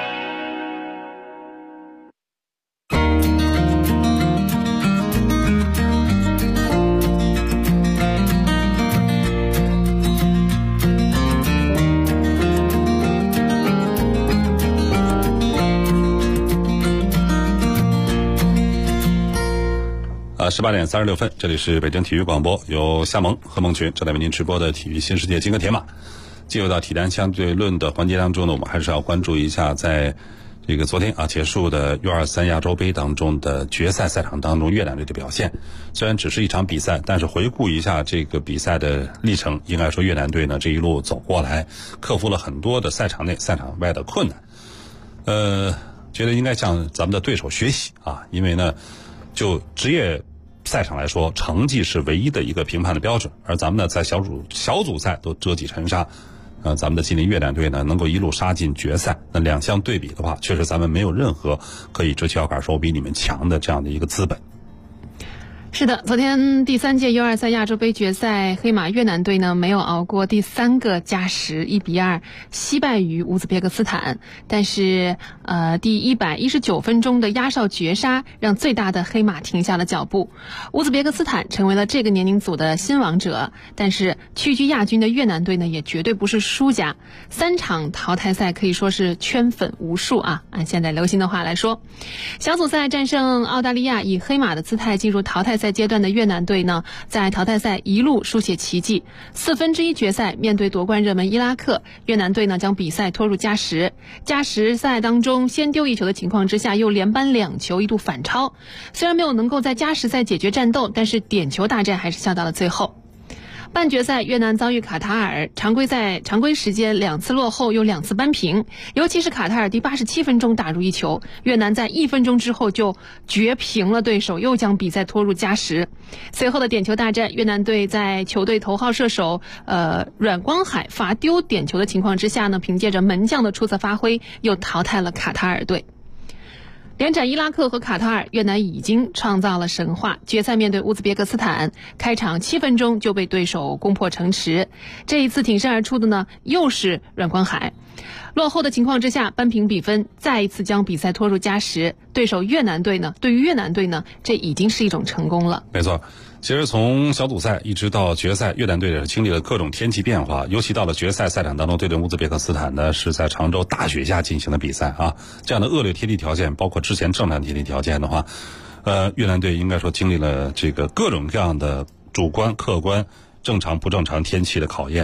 E: 18点36分，这里是北京体育广播，由夏萌和孟群正在为您直播的体育新世界金戈铁马。进入到体坛相对论的环节当中呢，我们还是要关注一下在这个昨天结束的 U23 亚洲杯当中的决赛赛场当中越南队的表现。虽然只是一场比赛，但是回顾一下这个比赛的历程，应该说越南队呢这一路走过来，克服了很多的赛场内赛场外的困难。觉得应该向咱们的对手学习因为呢就职业赛场来说，成绩是唯一的一个评判的标准，而咱们呢在小组赛都折戟沉沙，咱们的近邻越南队呢能够一路杀进决赛，那2项对比的话，确实咱们没有任何可以支起腰杆说比你们强的这样的一个资本。
D: 是的，昨天第3届 U23 亚洲杯决赛，黑马越南队呢没有熬过第3个加时，1-2惜败于乌兹别克斯坦。但是第119分钟的压哨绝杀，让最大的黑马停下了脚步。乌兹别克斯坦成为了这个年龄组的新王者，但是屈居亚军的越南队呢也绝对不是输家。3场淘汰赛可以说是圈粉无数按现在流行的话来说，小组赛战胜澳大利亚，以黑马的姿态进入淘汰赛阶段的越南队呢，在淘汰赛一路书写奇迹。1/4决赛面对夺冠热门伊拉克，越南队呢将比赛拖入加时。加时赛当中先丢1球的情况之下，又连扳2球，一度反超。虽然没有能够在加时赛解决战斗，但是点球大战还是笑到了最后。半决赛，越南遭遇卡塔尔，常规时间2次落后，又2次扳平，尤其是卡塔尔第87分钟打入1球，越南在1分钟之后就绝平了对手，又将比赛拖入加时。随后的点球大战，越南队在球队头号射手阮光海罚丢点球的情况之下呢，凭借着门将的出色发挥，又淘汰了卡塔尔队。连斩伊拉克和卡塔尔，越南已经创造了神话。决赛面对乌兹别克斯坦，开场7分钟就被对手攻破城池。这一次挺身而出的呢，又是阮光海。落后的情况之下，扳平比分，再一次将比赛拖入加时。对于越南队呢，这已经是一种成功了。
E: 没错。其实从小组赛一直到决赛，越南队也经历了各种天气变化，尤其到了决赛赛场当中，对阵乌兹别克斯坦呢是在常州大雪下进行的比赛这样的恶劣天气条件，包括之前正常天气条件的话，越南队应该说经历了这个各种各样的主观、客观、正常不正常天气的考验。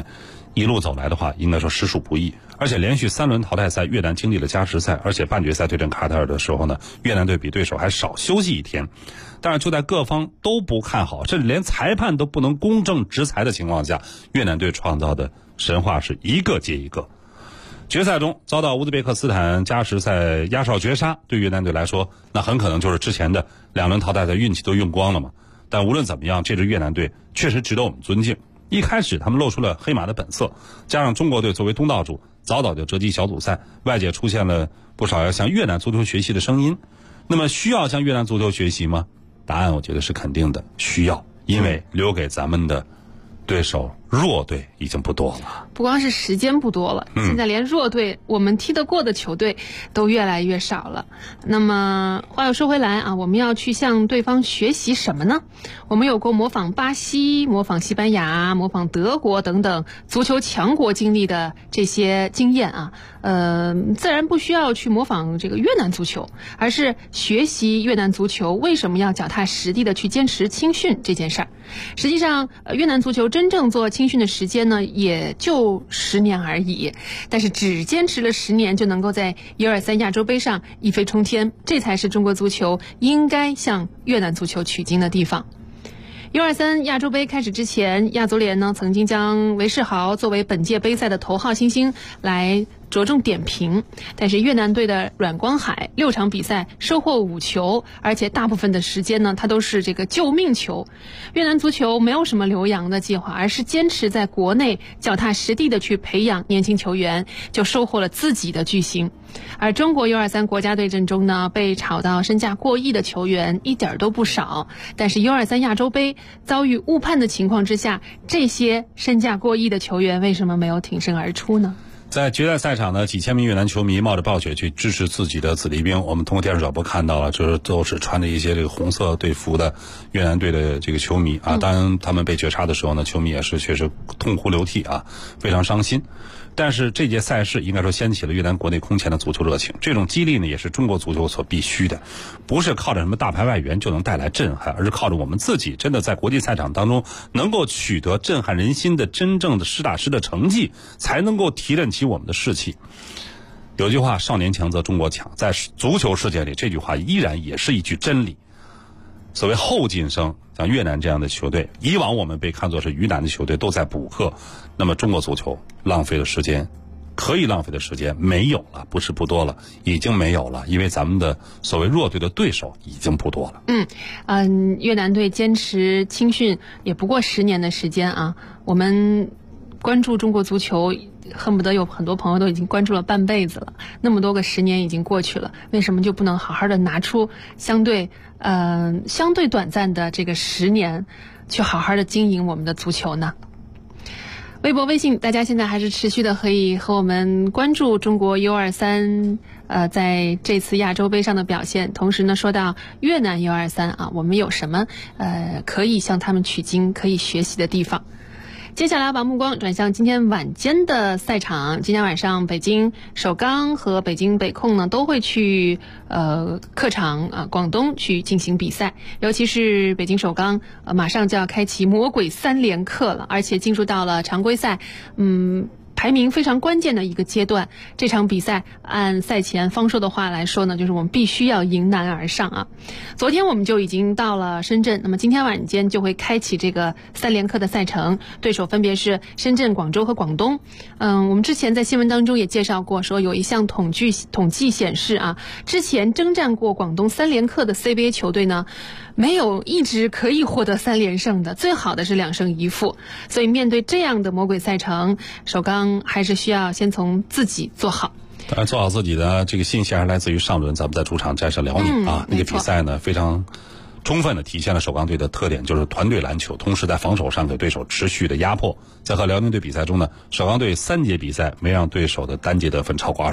E: 一路走来的话，应该说实属不易。而且连续3轮淘汰赛，越南经历了加时赛，而且半决赛对阵卡塔尔的时候呢，越南队比对手还少休息1天。但是就在各方都不看好，甚至连裁判都不能公正执裁的情况下，越南队创造的神话是一个接一个。决赛中遭到乌兹别克斯坦加时赛压哨绝杀，对越南队来说，那很可能就是之前的2轮淘汰赛运气都用光了嘛。但无论怎么样，这支越南队确实值得我们尊敬。一开始他们露出了黑马的本色，加上中国队作为东道主早早就折戟小组赛，外界出现了不少要向越南足球学习的声音。那么需要向越南足球学习吗？答案我觉得是肯定的，需要，因为留给咱们的对手弱队已经不多了。
D: 不光是时间不多了，现在连弱队我们踢得过的球队都越来越少了。那么话又说回来啊，我们要去向对方学习什么呢？我们有过模仿巴西、模仿西班牙、模仿德国等等足球强国经历的这些经验啊，自然不需要去模仿这个越南足球，而是学习越南足球为什么要脚踏实地的去坚持青训这件事儿。实际上，越南足球真正做青训的时间呢，也就10年而已，但是只坚持了10年就能够在123亚洲杯上一飞冲天，这才是中国足球应该向越南足球取经的地方。123亚洲杯开始之前，亚足联呢曾经将韦世豪作为本届杯赛的头号新星来着重点评，但是越南队的阮光海6场比赛收获5球，而且大部分的时间呢，他都是这个救命球。越南足球没有什么留洋的计划，而是坚持在国内脚踏实地的去培养年轻球员，就收获了自己的巨星。而中国U23国家队阵中呢，被炒到身价过亿的球员一点都不少，但是U23亚洲杯遭遇误判的情况之下，这些身价过亿的球员为什么没有挺身而出呢？
E: 在决赛赛场呢，几千名越南球迷冒着暴雪去支持自己的子弟兵。我们通过电视转播看到了，这都是穿着一些这个红色队服的越南队的这个球迷啊。当然，他们被绝杀的时候呢，球迷也是确实痛哭流涕啊，非常伤心。但是这届赛事应该说掀起了越南国内空前的足球热情，这种激励呢也是中国足球所必须的，不是靠着什么大牌外援就能带来震撼，而是靠着我们自己真的在国际赛场当中能够取得震撼人心的真正的实打实的成绩，才能够提振起我们的士气。有句话，少年强则中国强，在足球世界里这句话依然也是一句真理。所谓后进生，像越南这样的球队，以往我们被看作是鱼腩的球队都在补课，那么中国足球浪费的时间，可以浪费的时间没有了，不是不多了，已经没有了，因为咱们的所谓弱队的对手已经不多了。
D: 越南队坚持青训也不过10年的时间啊，我们关注中国足球恨不得有很多朋友都已经关注了半辈子了，那么多个10年已经过去了，为什么就不能好好的拿出相对短暂的这个10年去好好的经营我们的足球呢？微博微信大家现在还是持续的可以和我们关注中国 U23 在这次亚洲杯上的表现，同时呢说到越南 U23 啊，我们有什么可以向他们取经可以学习的地方。接下来把目光转向今天晚间的赛场。今天晚上北京首钢和北京北控呢都会去客场广东去进行比赛，尤其是北京首钢马上就要开启魔鬼3连客了，而且进入到了常规赛排名非常关键的一个阶段。这场比赛按赛前方说的话来说呢，就是我们必须要迎难而上啊。昨天我们就已经到了深圳，那么今天晚间就会开启这个3连客的赛程，对手分别是深圳、广州和广东。我们之前在新闻当中也介绍过，说有一项统计显示啊，之前征战过广东3连客的 CBA 球队呢，没有一支可以获得3连胜的，最好的是2胜1负。所以面对这样的魔鬼赛程，首钢还是需要先从自己做好。
E: 当然，做好自己的这个信心还是来自于上轮咱们在主场战胜辽宁那个比赛呢，非常充分的体现了首钢队的特点，就是团队篮球，同时在防守上给对手持续的压迫。在和辽宁队比赛中呢，首钢队3节比赛没让对手的单节得分超过20分。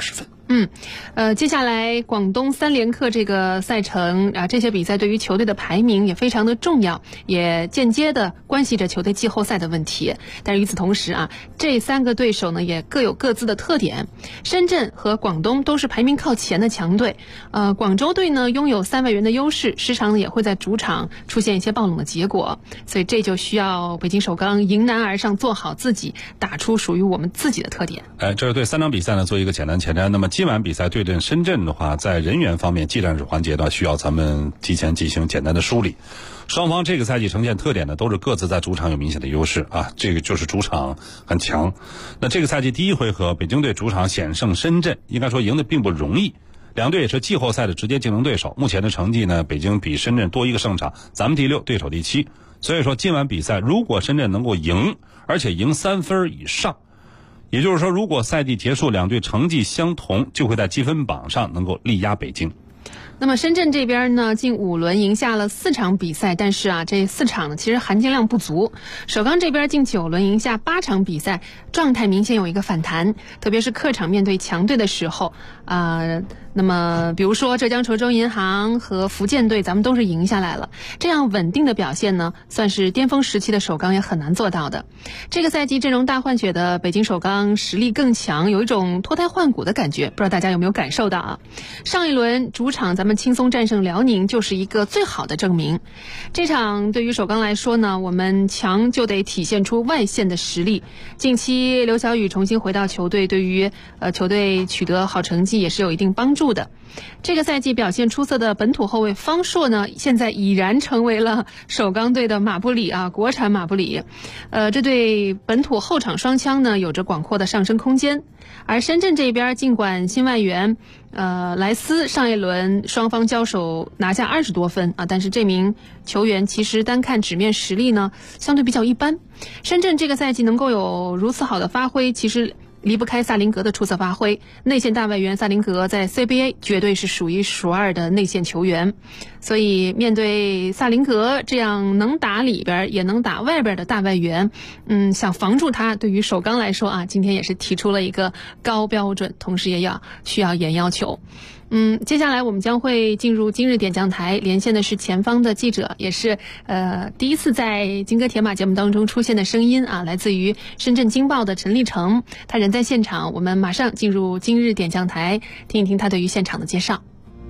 D: 接下来广东3连客这个赛程啊，这些比赛对于球队的排名也非常的重要，也间接的关系着球队季后赛的问题。但是与此同时啊，这3个对手呢也各有各自的特点。深圳和广东都是排名靠前的强队，广州队呢拥有3外援的优势，时常呢也会在主场出现一些爆冷的结果，所以这就需要北京首钢迎难而上，做好自己，打出属于我们自己的特点。
E: 这是对3场比赛呢做一个简单前瞻。那么今晚比赛对阵深圳的话，在人员方面技战术环节呢，需要咱们提前进行简单的梳理。双方这个赛季呈现特点呢，都是各自在主场有明显的优势啊，这个就是主场很强。那这个赛季第1回合，北京队主场险胜深圳，应该说赢得并不容易。两队也是季后赛的直接竞争对手。目前的成绩呢，北京比深圳多1个胜场，咱们第6，对手第7。所以说今晚比赛，如果深圳能够赢，而且赢3分以上，也就是说，如果赛季结束两队成绩相同，就会在积分榜上能够力压北京。
D: 那么深圳这边呢，近5轮赢下了4场比赛，但是啊，这4场呢其实含金量不足。首钢这边近9轮赢下8场比赛，状态明显有一个反弹，特别是客场面对强队的时候那么比如说浙江稠州银行和福建队，咱们都是赢下来了。这样稳定的表现呢，算是巅峰时期的首钢也很难做到的。这个赛季阵容大换血的北京首钢实力更强，有一种脱胎换骨的感觉，不知道大家有没有感受到啊？上一轮主场咱们轻松战胜辽宁就是一个最好的证明。这场对于首钢来说呢，我们强就得体现出外线的实力。近期刘晓宇重新回到球队，对于球队取得好成绩也是有一定帮助的。这个赛季表现出色的本土后卫方硕呢，现在已然成为了首钢队的马布里啊，国产马布里。这对本土后场双枪呢有着广阔的上升空间。而深圳这边尽管新外援莱斯上一轮双方交手拿下20多分啊，但是这名球员其实单看纸面实力呢相对比较一般。深圳这个赛季能够有如此好的发挥，其实离不开萨林格的出色发挥。内线大外援萨林格在 CBA 绝对是数1数2的内线球员，所以面对萨林格这样能打里边也能打外边的大外援，想防住他，对于首钢来说啊，今天也是提出了一个高标准，同时也需要严要求。接下来我们将会进入今日点将台，连线的是前方的记者，也是第一次在金戈铁马节目当中出现的声音啊，来自于深圳经报的陈立成，他人在现场，我们马上进入今日点将台，听一听他对于现场的介绍。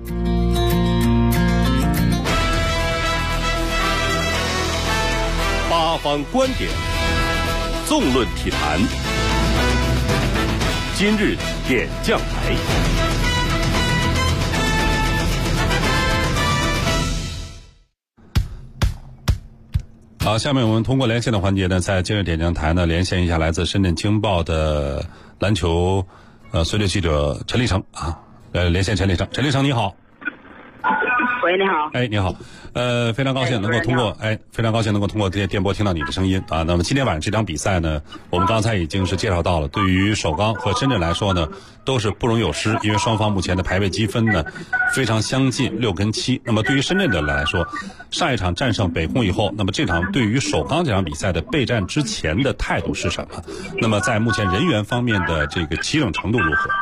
A: 八方观点，纵论体坛，今日点将台。
E: 好，下面我们通过连线的环节呢，在今日点将台呢连线一下来自深圳经报的篮球随队记者陈立成啊，连线陈立成。陈立成你好。
S: 喂，你好。
E: 哎，你好。非常高兴能够通过电波听到你的声音啊。那么今天晚上这场比赛呢，我们刚才已经是介绍到了，对于首钢和深圳来说呢，都是不容有失，因为双方目前的排位积分呢非常相近，6跟7。那么对于深圳的来说，上一场战胜北控以后，那么这场对于首钢这场比赛的备战之前的态度是什么？那么在目前人员方面的这个齐整程度如何？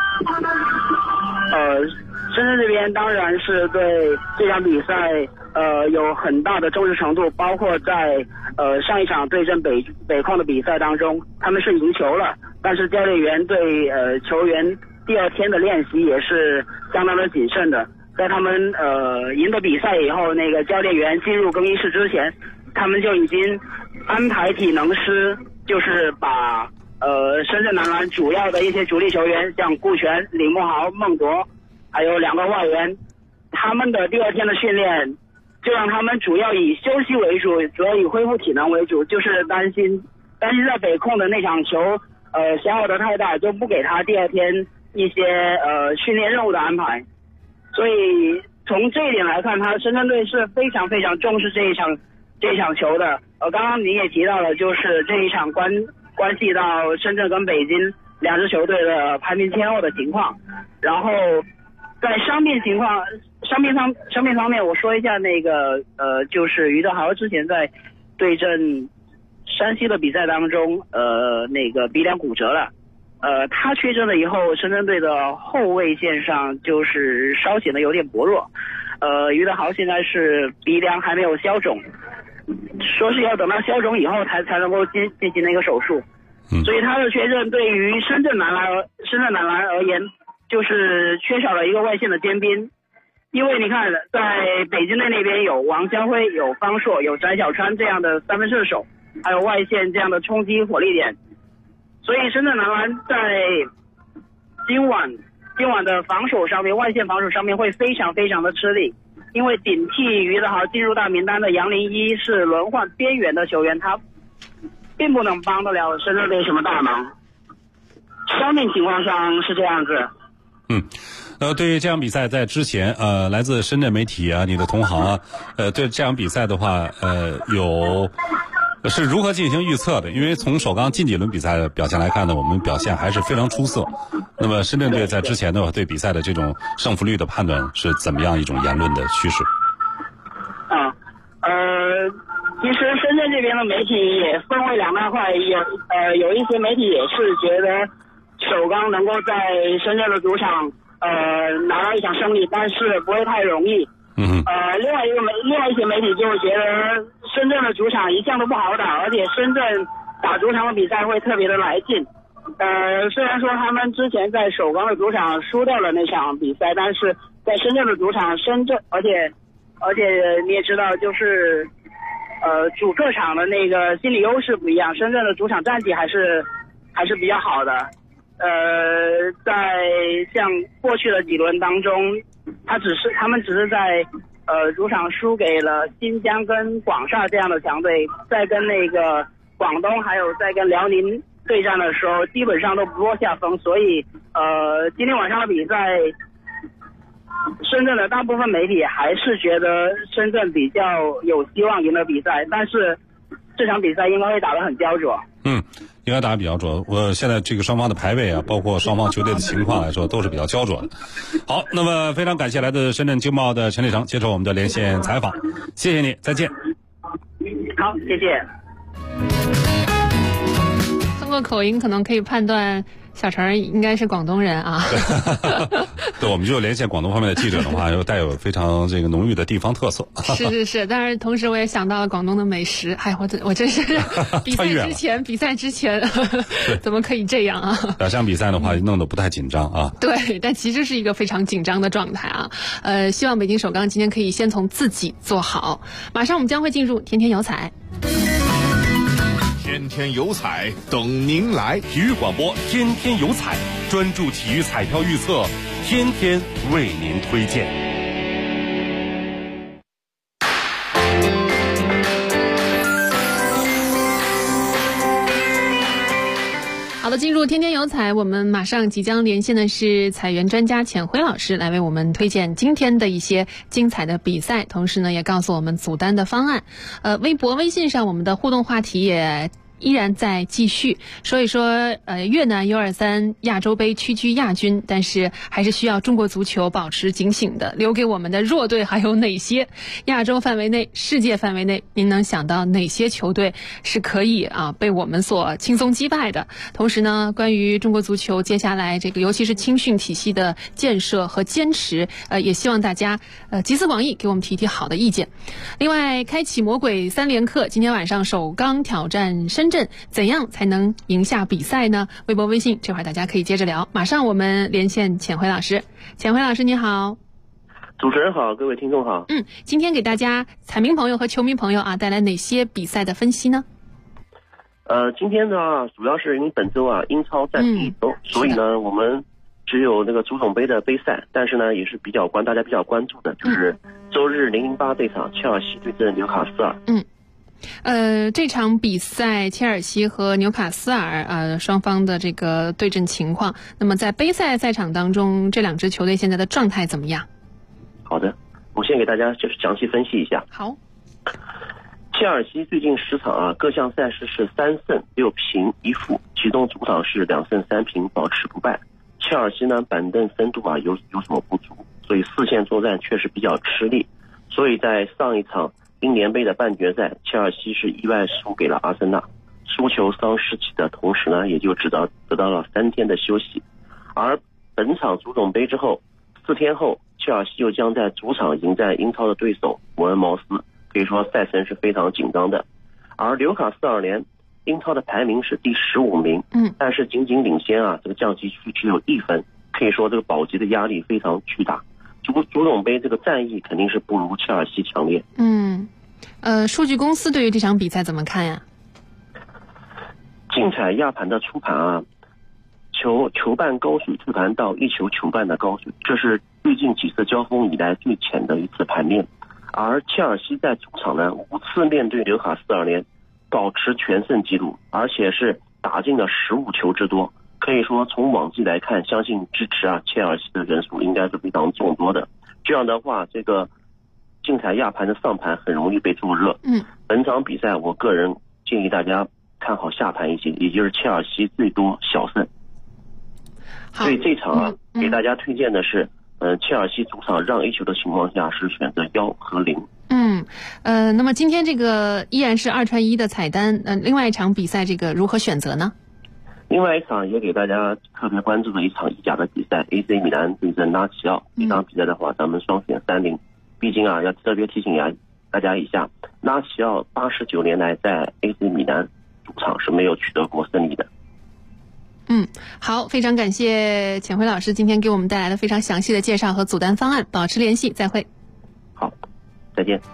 S: 深圳这边当然是对这场比赛有很大的重视程度，包括在上一场对阵北控的比赛当中，他们是赢球了，但是教练员对球员第2天的练习也是相当的谨慎的。在他们赢得比赛以后，那个教练员进入更衣室之前，他们就已经安排体能师，就是把深圳男篮主要的一些主力球员，像顾全、李慕豪、孟铎，还有2个外援，他们的第2天的训练就让他们主要以休息为主，主要以恢复体能为主，就是担心在北控的那场球消耗的太大，就不给他第2天一些训练任务的安排。所以从这一点来看，深圳队是非常非常重视这一场球的。刚刚您也提到了，就是这一场关系到深圳跟北京2支球队的排名前后的情况。然后在伤病方面，我说一下那个就是于德豪之前在对阵山西的比赛当中，那个鼻梁骨折了， 他缺阵了以后，深圳队的后卫线上就是稍显得有点薄弱。于德豪现在是鼻梁还没有消肿，说是要等到消肿以后才能够进行那个手术。所以他的缺阵对于深圳男篮而言，就是缺少了一个外线的尖兵。因为你看，在北京队那边有王湘辉、有方硕、有翟小川这样的三分射手，还有外线这样的冲击火力点，所以深圳男篮在今晚的防守上面，外线防守上面会非常非常的吃力。因为顶替于德豪进入大名单的杨林一是轮换边缘的球员，他并不能帮得了深圳队什么大忙。伤病情况上是这样子。
E: 对于这场比赛，在之前来自深圳媒体啊，你的同行啊，对这场比赛的话，是如何进行预测的？因为从首钢近几轮比赛的表现来看呢，我们表现还是非常出色。那么深圳队在之前的话，对比赛的这种胜负率的判断是怎么样一种言论的趋势？
S: 其实深圳这边的媒体也分为两大块，有一些媒体也是觉得首钢能够在深圳的主场拿到一场胜利，但是不会太容易。另外一些媒体就觉得深圳的主场一向都不好打，而且深圳打主场的比赛会特别的来劲。虽然说他们之前在首钢的主场输掉了那场比赛，但是在深圳的主场，而且你也知道，就是主客场的那个心理优势不一样，深圳的主场战绩还是比较好的。在像过去的几轮当中，他们只是在主场输给了新疆跟广厦这样的强队，在跟那个广东还有在跟辽宁对战的时候，基本上都不落下风。所以今天晚上的比赛，深圳的大部分媒体还是觉得深圳比较有希望赢得比赛，但是这场比赛应该会打得很焦灼。
E: 应该打得比较准。我现在这个双方的排位啊，包括双方球队的情况来说，都是比较焦灼的。好，那么非常感谢来自深圳经贸的陈立成接受我们的连线采访，谢谢你，再见。
S: 好，谢谢。
D: 通过口音可能可以判断小陈应该是广东人啊。
E: 对，我们就连线广东方面的记者的话，又带有非常这个浓郁的地方特色。
D: 是，但是同时我也想到了广东的美食。我真是比赛之前怎么可以这样啊？
E: 这场比赛的话弄得不太紧张啊。
D: 对，但其实是一个非常紧张的状态啊。希望北京首钢今天可以先从自己做好。马上我们将会进入天天有彩。
A: 天天有彩等您来，体育广播天天有彩，专注体育彩票预测，天天为您推荐。
D: 好的，进入天天有彩，我们马上即将连线的是彩源专家钱辉老师，来为我们推荐今天的一些精彩的比赛，同时呢也告诉我们组单的方案。微博微信上我们的互动话题也依然在继续说一说越南 U23 亚洲杯区亚军，但是还是需要中国足球保持警醒的。留给我们的弱队还有哪些？亚洲范围内、世界范围内，您能想到哪些球队是可以被我们所轻松击败的？同时呢，关于中国足球接下来这个尤其是青训体系的建设和坚持，也希望大家集思广益，给我们提好的意见。另外，开启魔鬼3连客，今天晚上首钢挑战深圳，怎样才能赢下比赛呢？微博微信这会儿大家可以接着聊。马上我们连线钱辉老师。钱辉老师你好。
T: 主持人好，各位听众好。
D: 今天给大家彩民朋友和球迷朋友带来哪些比赛的分析呢？
T: 今天呢主要是因为本周英超在第一周，所以呢我们只有那个足总杯的杯赛，但是呢也是大家比较关注的，就是周日008这场切尔西对阵纽卡斯尔。
D: 这场比赛切尔西和纽卡斯尔双方的这个对阵情况，那么在杯赛赛场当中，这两支球队现在的状态怎么样？
T: 好的，我先给大家就是详细分析一下。
D: 好，
T: 切尔西最近10场各项赛事是3胜6平1负，其中主场是2胜3平，保持不败。切尔西呢板凳深度有所不足，所以4线作战确实比较吃力，所以在上一场英联杯的半决赛，切尔西是意外输给了阿森纳。 休球伤士气的同时呢，也就得到了3天的休息。而本场足总杯之后，4天后，切尔西又将在主场迎战英超的对手伯恩茅斯，可以说赛程是非常紧张的。而纽卡斯尔联英超的排名是第15名，但是仅仅领先这个降级区只有1分，可以说这个保级的压力非常巨大。足总杯这个战役肯定是不如切尔西强烈。
D: 数据公司对于这场比赛怎么看呀？
T: 竞彩亚盘的初盘球半高水退盘到1球球半的高水，这是最近几次交锋以来最浅的一次盘面。而切尔西在主场呢5次面对纽卡斯尔联保持全胜纪录，而且是打进了15球之多。可以说从往绩来看，相信支持切尔西的人数应该是非常众多的。这样的话，这个竞彩亚盘的上盘很容易被做热。本场比赛我个人建议大家看好下盘一些，也就是切尔西最多小胜。所以这场给大家推荐的是切尔西主场让1球的情况下是选择1和0。
D: 那么今天这个依然是2串1的彩蛋，另外一场比赛这个如何选择呢？
T: 另外一场也给大家特别关注的一场意甲的比赛 ，AC 米兰对阵拉齐奥。这场比赛的话，咱们双选3-0。毕竟要特别提醒大家一下，拉齐奥89年来在 AC 米兰主场是没有取得过胜利的。
D: 好，非常感谢钱辉老师今天给我们带来的非常详细的介绍和组单方案，保持联系，再会。
T: 好，再见。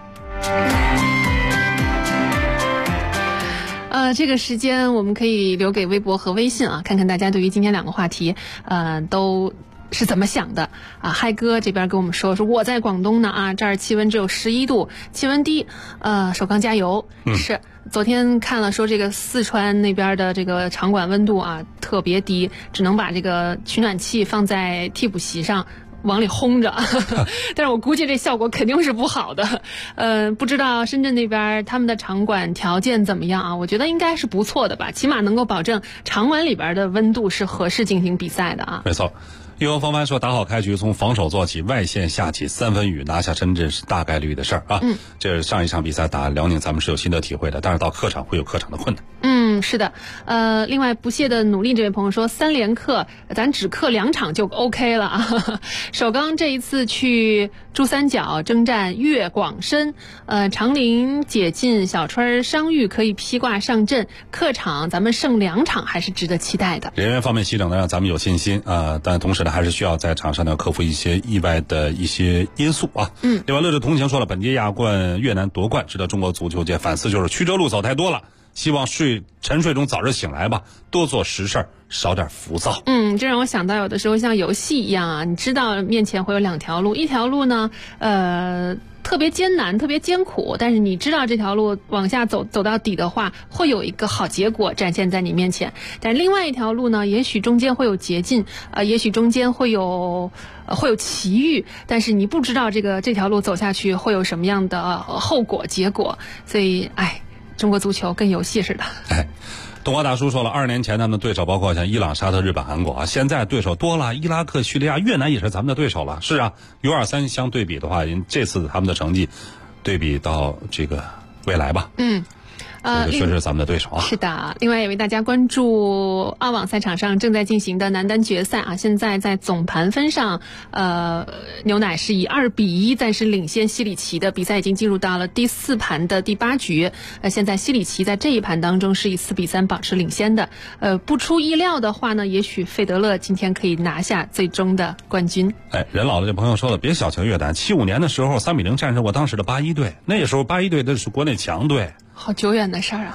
D: 这个时间我们可以留给微博和微信看看大家对于今天2个话题都是怎么想的嗨哥这边跟我们说我在广东呢这儿气温只有11度，气温低，首钢加油。是昨天看了说这个四川那边的这个场馆温度特别低，只能把这个取暖器放在替补席上往里轰着但是我估计这效果肯定是不好的。不知道深圳那边他们的场馆条件怎么样我觉得应该是不错的吧，起码能够保证场馆里边的温度是合适进行比赛的
E: 没错。尤文方帆说打好开局，从防守做起，外线下起3分雨，拿下深圳是大概率的事儿这上一场比赛打辽宁咱们是有新的体会的，但是到客场会有客场的困难。
D: 是的。另外不懈的努力这位朋友说3连客咱只客2场就 OK 了首钢这一次去珠三角征战粤广深，长宁解禁，小川商誉可以披挂上阵，客场咱们胜2场还是值得期待的。
E: 人员方面齐整的让咱们有信心但同时呢还是需要在场上呢克服一些意外的一些因素另外乐之同情说了，本届亚冠越南夺冠值得中国足球界反思，就是曲折路走太多了，希望沉睡中早日醒来吧，多做实事，少点浮躁。
D: 这让我想到有的时候像游戏一样你知道面前会有2条路，一条路呢特别艰难特别艰苦，但是你知道这条路往下走到底的话会有一个好结果展现在你面前，但另外一条路呢也许中间会有捷径也许中间会有奇遇，但是你不知道这条路走下去会有什么样的后果结果，所以中国足球跟游戏似的。
E: 东华大叔说了，2年前他们的对手包括像伊朗、沙特、日本、韩国现在对手多了，伊拉克、叙利亚、越南也是咱们的对手了。是U23相对比的话，这次他们的成绩对比到这个未来吧确实是咱们的对手
D: 是的。另外也为大家关注澳网赛场上正在进行的男单决赛现在在总盘分上牛奶是以2-1暂时领先西里奇的，比赛已经进入到了第4盘的第8局现在西里奇在这一盘当中是以4-3保持领先的不出意料的话呢，也许费德勒今天可以拿下最终的冠军。
E: 人老的这朋友说了，别小瞧越南，75年的时候3-0战胜过当时的81队，那时候81队那是国内强队，
D: 好久远的事儿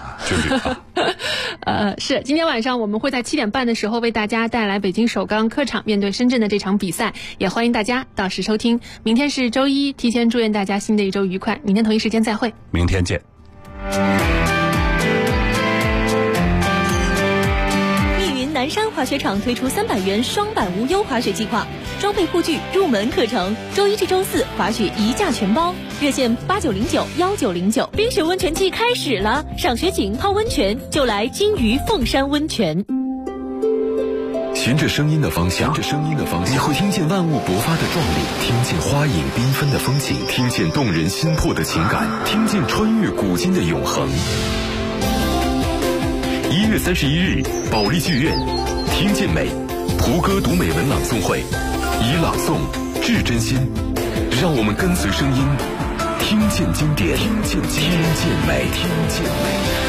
D: 是今天晚上我们会在7点半的时候为大家带来北京首钢客场面对深圳的这场比赛，也欢迎大家到时收听。明天是周一，提前祝愿大家新的一周愉快，明天同一时间再会，
E: 明天见。
K: 南山滑雪场推出300元双板无忧滑雪计划，装备护具、入门课程，周1至周4滑雪一价全包，热线89091909。冰雪温泉季开始了，赏雪景、泡温泉就来金鱼凤山温泉。
A: 循着声音的方向，你会听见万物勃发的壮丽，听见花影缤纷的风景，听见动人心魄的情感，听见穿越古今的永恒。 1月31日，保利剧院，听见美，胡歌读美文朗诵会，以朗诵致真心，让我们跟随声音，听见经典，听见美，听见美。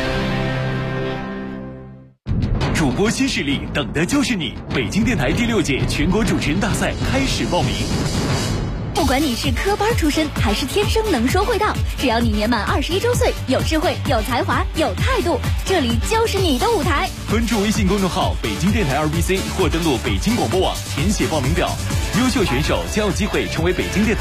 C: 主播新势力，等的就是你！北京电台第6届全国主持人大赛开始报名。
J: 不管你是科班出身还是天生能说会道，只要你年满21周岁，有智慧、有才华、有态度，这里就是你的舞台。
C: 关注微信公众号北京电台2BC 或登录北京广播网填写报名表，优秀选手将有机会成为北京电台